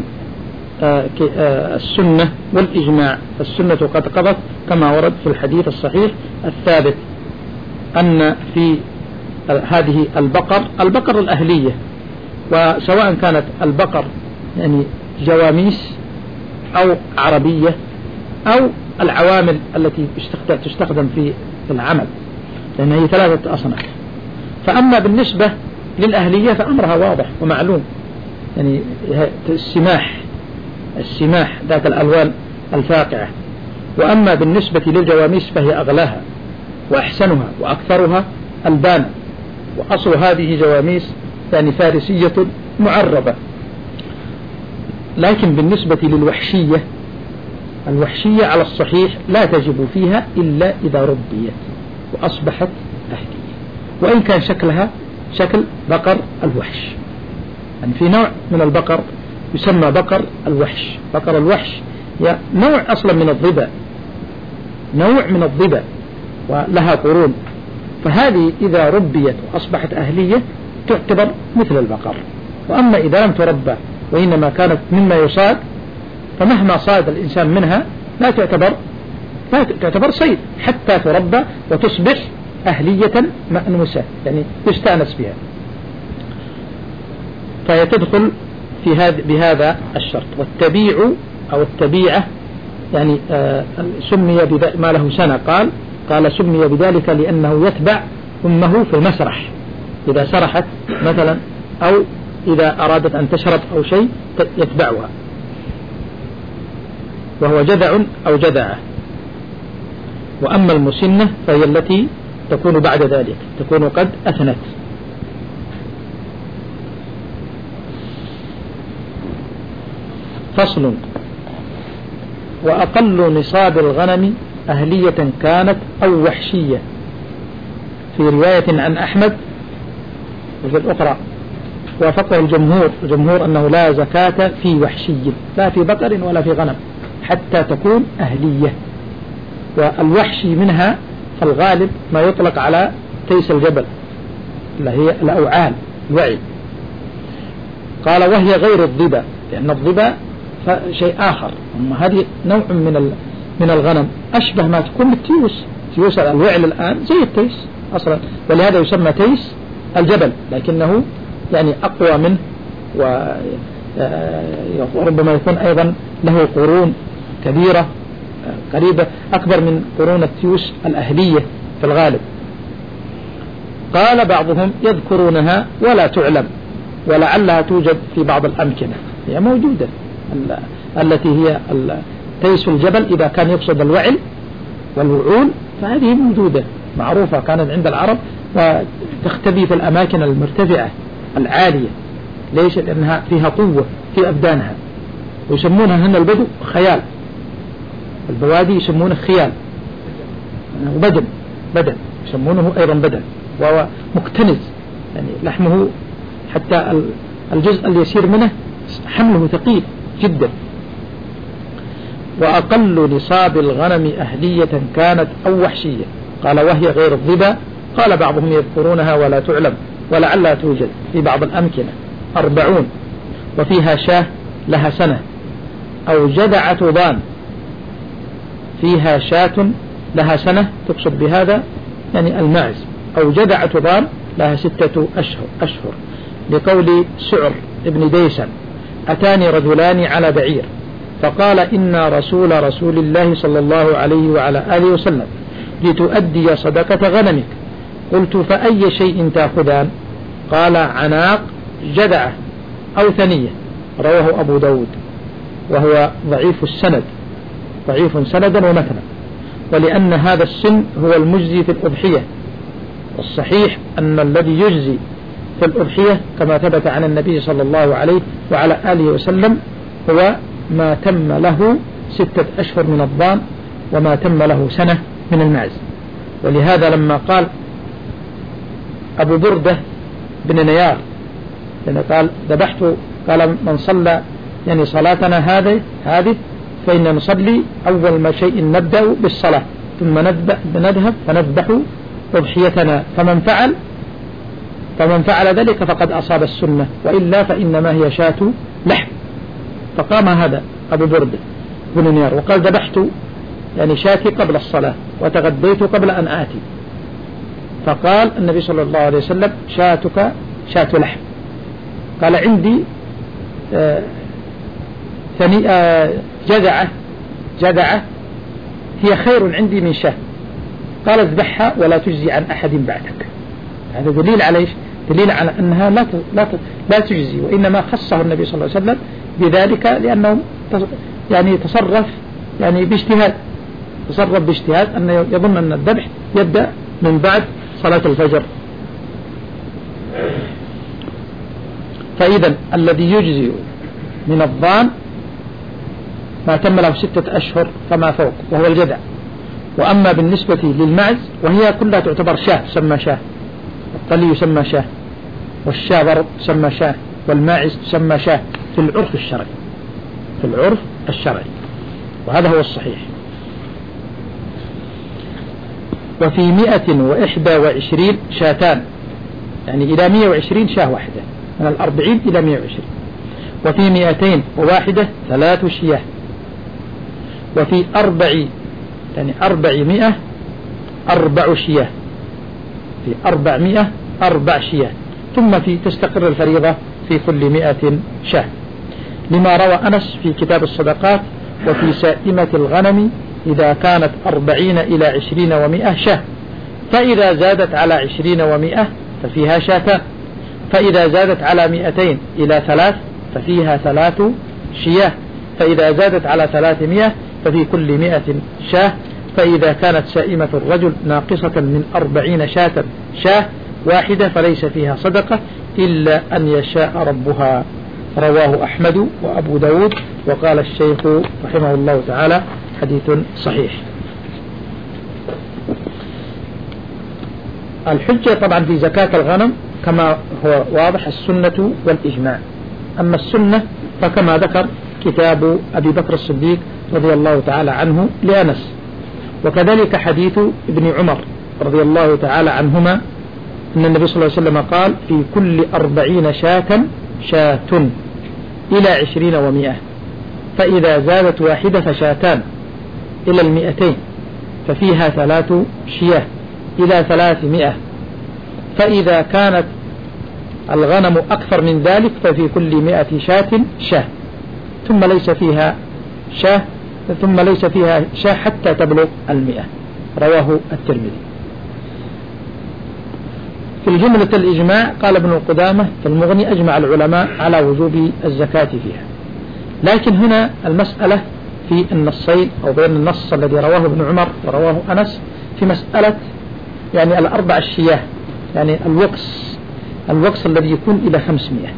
السنة والإجماع. السنة قد قضت كما ورد في الحديث الصحيح الثابت أن في هذه البقر البقر الأهلية، وسواء كانت البقر يعني جواميس أو عربية أو العوامل التي تستخدم في العمل، لأن هي ثلاثة أصناف. فأما بالنسبة للأهلية فأمرها واضح ومعلوم، يعني السماح السماح ذات الألوان الفاقعة. وأما بالنسبة للجواميس فهي أغلاها وأحسنها وأكثرها ألبانا، وأصل هذه جواميس يعني فارسية معربة. لكن بالنسبة للوحشية، الوحشية على الصحيح لا تجب فيها إلا إذا ربيت وأصبحت أهلية، وإن كان شكلها شكل بقر الوحش. يعني في نوع من البقر يسمى بقر الوحش. بقر الوحش نوع أصلا من الظبا، نوع من الظبا ولها قرون، فهذه إذا ربيت وأصبحت أهلية تعتبر مثل البقر. وأما إذا لم تربى وإنما كانت مما يصاد، فمهما صاد الإنسان منها لا تعتبر لا تعتبر صيد حتى تربى وتصبح أهلية مأنوسة، يعني يستأنس بها، فهي تدخل في هذا بهذا الشرط. والتبيع أو التبيعة يعني آه سمي بذلك ما له سنة، قال قال سمي بذلك لأنه يتبع أمه في المسرح، إذا سرحت مثلا أو إذا أرادت أن تشرب أو شيء يتبعها، وهو جذع أو جذعة. وأما المسنة فهي التي تكون بعد ذلك، تكون قد أثنت. فصل. وأقل نصاب الغنم أهلية كانت أو وحشية، في رواية عن أحمد وفي الأخرى وافقه الجمهور الجمهور أنه لا زكاة في وحشي، لا في بقر ولا في غنم حتى تكون أهلية. والوحشي منها فالغالب ما يطلق على تيس الجبل اللي هي الأوعال الوعي. قال وهي غير الظبا، لأن الظبا شيء آخر، أما هذه نوع من من الغنم أشبه ما تكون بالتيوس. تيوس الوعل الآن زي التيس أصلا، ولهذا يسمى تيس الجبل، لكنه يعني أقوى منه وربما يكون أيضا له قرون كبيرة قريبة أكبر من قرون التيوس الأهلية في الغالب. قال بعضهم يذكرونها ولا تعلم، ولعلها توجد في بعض الأمكنة، هي موجودة التي هي تيس الجبل إذا كان يقصد الوعل والوعول، فهذه موجودة معروفة كانت عند العرب وتختفي في الأماكن المرتفعة العالية. ليش؟ لأنها فيها قوة في أبدانها، ويسمونها هنا البدو خيال، البوادي يسمونه خيال، وبدن بدن يسمونه أيضا بدن، وهو مكتنز يعني لحمه حتى الجزء اليسير منه حمله ثقيل جدا. وأقل نصاب الغنم أهلية كانت أو وحشية، قال وهي غير الظبا. قال بعضهم يذكرونها ولا تعلم، ولعلها توجد في بعض الأمكنة. أربعون وفيها شاه لها سنة، أو جدعة ضان فيها شاة لها سنة، تقصد بهذا يعني المعز. أو جدعة ضان لها ستة أشهر, أشهر لقول سعر ابن ديسان أتاني رجلان على بعير فقال إن رسول رسول الله صلى الله عليه وعلى آله وسلم لتؤدي صدقة غنمك. قلت فأي شيء تأخذان؟ قال عناق جدعة أو ثنية. رواه أبو داود وهو ضعيف السند، ضعيف سندا ومتنا، ولأن هذا السن هو المجزي في الأضحية، والصحيح أن الذي يجزي في الأضحية كما ثبت عن النبي صلى الله عليه وعلى آله وسلم هو ما تم له ستة أشهر من الضان وما تم له سنة من المعز. ولهذا لما قال أبو بردة بن نيار لأنه قال ذبحت، قال من صلى يعني صلاتنا هذه هذه فإن نصلي أول ما شيء نبدأ بالصلاة ثم نذهب فنذبح أضحيتنا، فمن فعل فمن فعل ذلك فقد أصاب السنة، وإلا فإنما هي شاة لحم. فقام هذا أبو بردة بن نيار وقال ذبحت يعني شاتي قبل الصلاة وتغديت قبل أن آتي. فقال النبي صلى الله عليه وسلم شاتك شاة لحم. قال عندي آه ثني آه جذعة جذعة هي خير عندي من شاة. قال اذبحها ولا تجزي عن أحد بعدك. هذا دليل على إيش؟ دليل على أنها لا لا لا تجزي، وإنما خصه النبي صلى الله عليه وسلم بذلك لأنه يعني تصرف يعني باجتهاد، تصرف باجتهاد أنه يظن أن الذبح يبدأ من بعد صلاة الفجر. فإذا الذي يجزي من الضان ما تم له ستة أشهر فما فوق وهو الجذع. وأما بالنسبة للمعز وهي كلها تعتبر شاه، تسمى شاه، الطلي يسمى شاه، والشاه برض تسمى شاه، والماعز تسمى شاه في العرف الشرعي، في العرف الشرعي، وهذا هو الصحيح. وفي مئة وإحدى وعشرين شاتان، يعني إلى مئة وعشرين شاه واحدة، من الأربعين إلى مئة وعشرين. وفي مئتين وواحدة ثلاث شياه. وفي أربع يعني أربعمائة أربع شياه، في أربعمائة أربع شياه. ثم في تستقر الفريضة في كل مئة شاه، لما روى أنس في كتاب الصدقات: وفي سائمة الغنم إذا كانت أربعين إلى عشرين ومئة شاه، فإذا زادت على عشرين ومئة ففيها شاتان، فإذا زادت على مئتين إلى ثلاث ففيها ثلاث شياه، فإذا زادت على ثلاثمائة ففي كل مئة شاه، فإذا كانت سائمة الرجل ناقصة من أربعين شاة شاه واحدة فليس فيها صدقة إلا أن يشاء ربها. رواه أحمد وأبو داود، وقال الشيخ رحمه الله تعالى: حديث صحيح. الحجة طبعا في زكاة الغنم كما هو واضح السنة والإجماع. أما السنة فكما ذكر كتاب أبي بكر الصديق رضي الله تعالى عنه لأنس، وكذلك حديث ابن عمر رضي الله تعالى عنهما أن النبي صلى الله عليه وسلم قال: في كل أربعين شاة شاة إلى عشرين ومئة، فإذا زادت واحدة فشاتان إلى المئتين ففيها ثلاث شياه إلى ثلاثمائة، فإذا كانت الغنم أكثر من ذلك ففي كل مئة شاة شاه، ثم ليس فيها شاه ثم ليس فيها شاه حتى تبلغ المئة. رواه الترمذي. في الجملة الإجماع قال ابن القدامة في المغني: أجمع العلماء على وجوب الزكاة فيها. لكن هنا المسألة في النصين أو بين النص الذي رواه ابن عمر ورواه أنس في مسألة يعني الأربع الشياه، يعني الوقص الوقص الذي يكون إلى خمسمائة.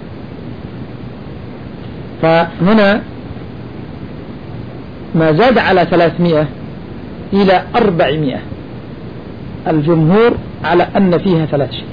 فهنا ما زاد على ثلاثمائة إلى أربعمائة الجمهور على أن فيها ثلاث شياه،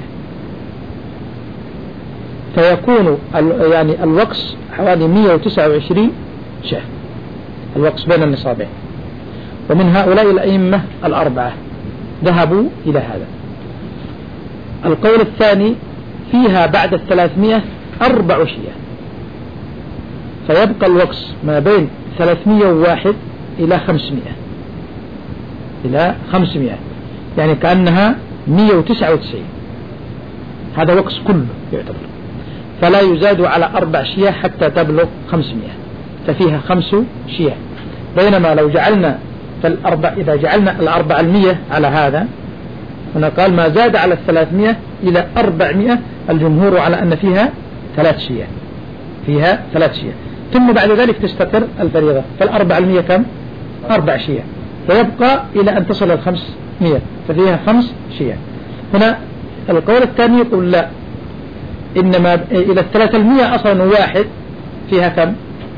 فيكون يعني الوقص حوالي مئة وتسعة وعشرين شاه، الوقص بين النصابين. ومن هؤلاء الأئمة الأربعة ذهبوا إلى هذا. القول الثاني: فيها بعد الثلاثمائة أربع شياه، فيبقى الوقص ما بين ثلاثمائة وواحد إلى خمسمائة إلى خمسمائة، يعني كأنها مئة وتسعة وتسعين. هذا وقص كله يعتبر، فلا يزاد على أربع شياه حتى تبلغ خمسمائة، ففيها خمس شياه. بينما لو جعلنا فالأربع إذا جعلنا الأربع المية على هذا، هنا قال ما زاد على الثلاثمائة إلى أربعمائة الجمهور على أن فيها ثلاث شياه، فيها ثلاث شياه. ثم بعد ذلك تستقر الفريضة، فالأربع المية كم؟ أربع شياه، فيبقى إلى أن تصل الخمسمائة ففيها خمس شياه. هنا القول الثاني يقول لا، إنما إلى الثلاثمائة أصلا واحد فيها كم؟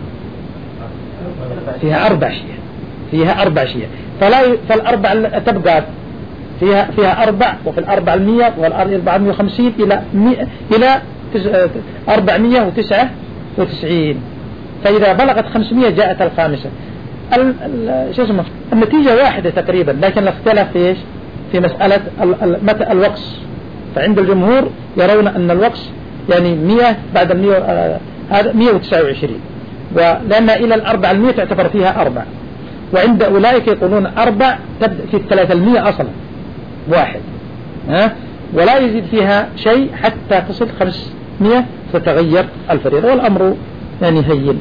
فيها أربع شياه، فيها أربع شياه، فلا فالأربع تبقى فيها فيها أربع، وفي الأربع المية والأربعمائة وخمسين إلى مئة إلى أربعمائة وتسعة وتسعين. فإذا بلغت خمسمائة جاءت الخامسة. شو اسمه النتيجة واحدة تقريبا، لكن الاختلاف في إيش؟ في مسألة متى الوقص. فعند الجمهور يرون أن الوقص يعني مئة بعد المئة هذا مئة وتسعة وعشرين، ولأن إلى الأربع المئة تعتبر فيها أربع. وعند أولئك يقولون أربع تبدأ في الثلاثة المئة أصلا واحد، ها، ولا يزيد فيها شيء حتى تصل خمسمائة فتغير الفريضة، والأمر يعني هين.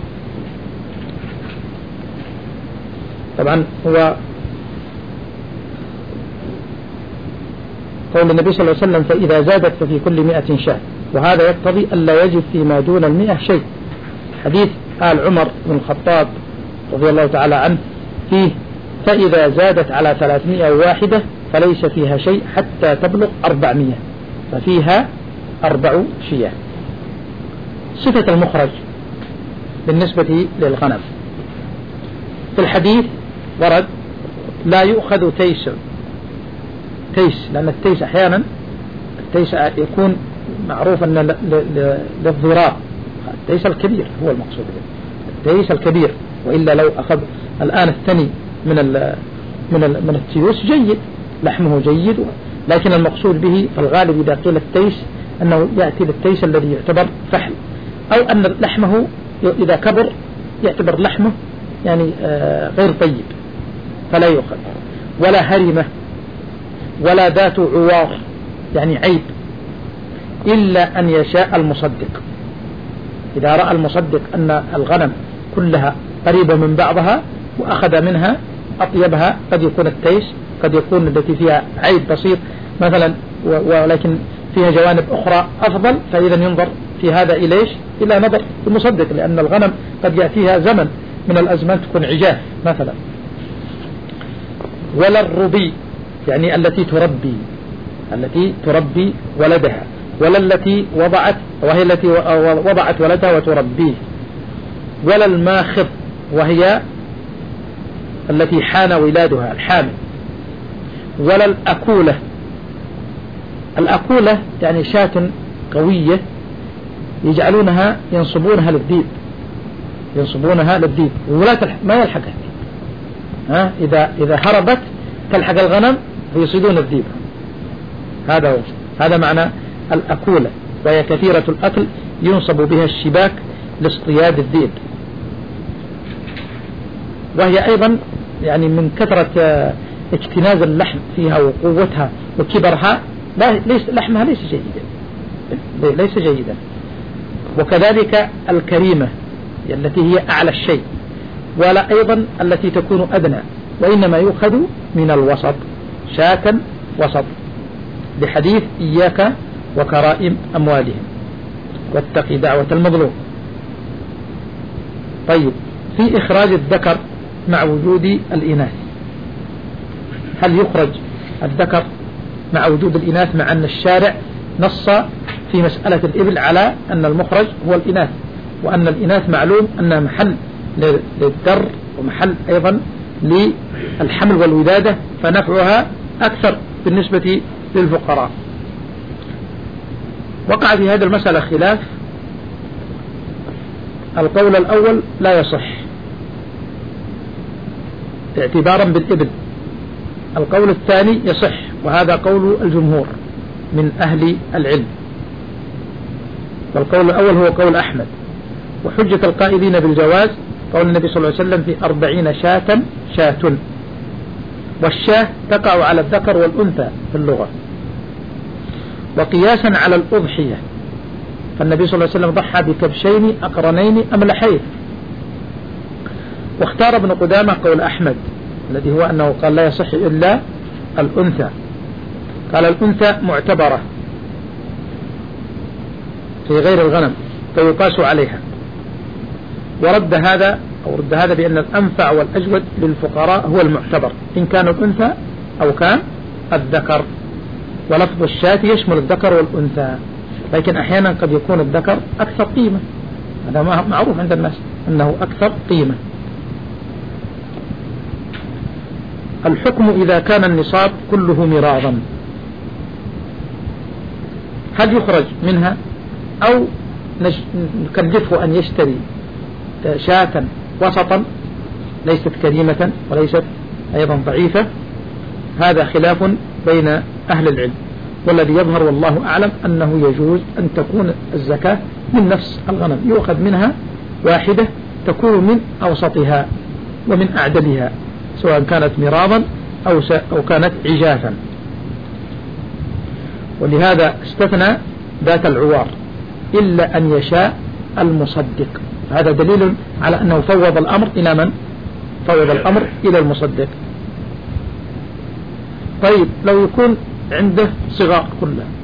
طبعا هو قول النبي صلى الله عليه وسلم: فإذا زادت ففي كل مئة شاة، وهذا يقتضي ألا يجب فيما دون المئة شيء. حديث آل عمر بن الخطاب رضي الله تعالى عنه فيه: فإذا زادت على ثلاثمائة واحدة فليس فيها شيء حتى تبلغ أربعمائة ففيها أربع شياه. صفة المخرج بالنسبة للغنم في الحديث ورد: لا يؤخذ تيس تيس لأن التيس أحيانا التيس يكون معروف أن للضرار، التيس الكبير هو المقصود به، التيس الكبير. وإلا لو أخذ الآن الثني من ال من ال من التيوس جيد، لحمه جيد، لكن المقصود به في الغالب إذا قيل التيس أنه يأتي للتيس الذي يعتبر فحل، أو أن لحمه إذا كبر يعتبر لحمه يعني غير طيب فلا يؤخذ، ولا هرمة ولا ذات عوار يعني عيب، إلا أن يشاء المصدق. إذا رأى المصدق أن الغنم كلها قريبة من بعضها وأخذ منها أطيبها، قد يكون التيس، قد يكون التي فيها عيب بسيط مثلا ولكن فيها جوانب أخرى أفضل، فإذا ينظر في هذا إليش إلى نظر المصدق، لأن الغنم قد يأتيها زمن من الأزمان تكون عجاف مثلا. ولا الربي يعني التي تربي التي تربي ولدها، ولا التي وضعت وهي التي وضعت ولدها وتربيه، ولا الماخض وهي التي حان ولادها الحامل، ولا الأكولة. الأكولة يعني شاة قوية يجعلونها ينصبونها للديب ينصبونها للديب ولا ما يلحقها الديب، ها إذا إذا هربت تلحق الغنم فيصيدون الديب. هذا هو هذا معنى الأكولة، وهي كثيرة الأكل ينصب بها الشباك لاصطياد الديب. وهي أيضا يعني من كثرة اجتناز اللحم فيها وقوتها وكبرها ليس لحمها ليس جيدا ليس جيدا. وكذلك الكريمة التي هي أعلى الشيء، ولا أيضا التي تكون أدنى، وإنما يؤخذ من الوسط، شاة وسط، بحديث إياك وكرائم أموالهم واتقي دعوة المظلوم. طيب، في إخراج الذكر مع وجود الإناث، هل يخرج الذكر مع وجود الإناث، مع أن الشارع نص في مسألة الإبل على أن المخرج هو الإناث، وأن الإناث معلوم أنها محل للدر ومحل أيضا للحمل والولادة، فنفعها أكثر بالنسبة للفقراء. وقع في هذه المسألة خلاف. القول الأول لا يصح اعتبارا بالإبل، القول الثاني يصح، وهذا قول الجمهور من أهل العلم، والقول الأول هو قول أحمد. وحجة القائلين بالجواز قول النبي صلى الله عليه وسلم في أربعين شاة شاة، والشاة تقع على الذكر والأنثى في اللغة. وقياسا على الأضحية فالنبي صلى الله عليه وسلم ضحى بكبشين أقرنين أملحين. واختار ابن قدامة قول أحمد الذي هو أنه قال لا يصح إلا الأنثى، قال الأنثى معتبرة في غير الغنم فيقاس عليها، ورد هذا أو رد هذا بأن الأنفع والأجود للفقراء هو المعتبر إن كان الأنثى أو كان الذكر. ولفظ الشاة يشمل الذكر والأنثى، لكن أحيانا قد يكون الذكر أكثر قيمة، هذا معروف عند الناس أنه أكثر قيمة. الحكم إذا كان النصاب كله مراضا، هل يخرج منها أو نكلفه أن يشتري شاة وسطا ليست كريمة وليست أيضا ضعيفة؟ هذا خلاف بين أهل العلم، والذي يظهر والله أعلم أنه يجوز أن تكون الزكاة من نفس الغنم، يؤخذ منها واحدة تكون من أوسطها ومن أعدلها، سواء كانت مراضا أو, أو كانت عجافا. ولهذا استثنى ذات العوار إلا أن يشاء المصدق، هذا دليل على أنه فوض الأمر إلى من؟ فوض الأمر إلى المصدق. طيب، لو يكون عنده صغار كلها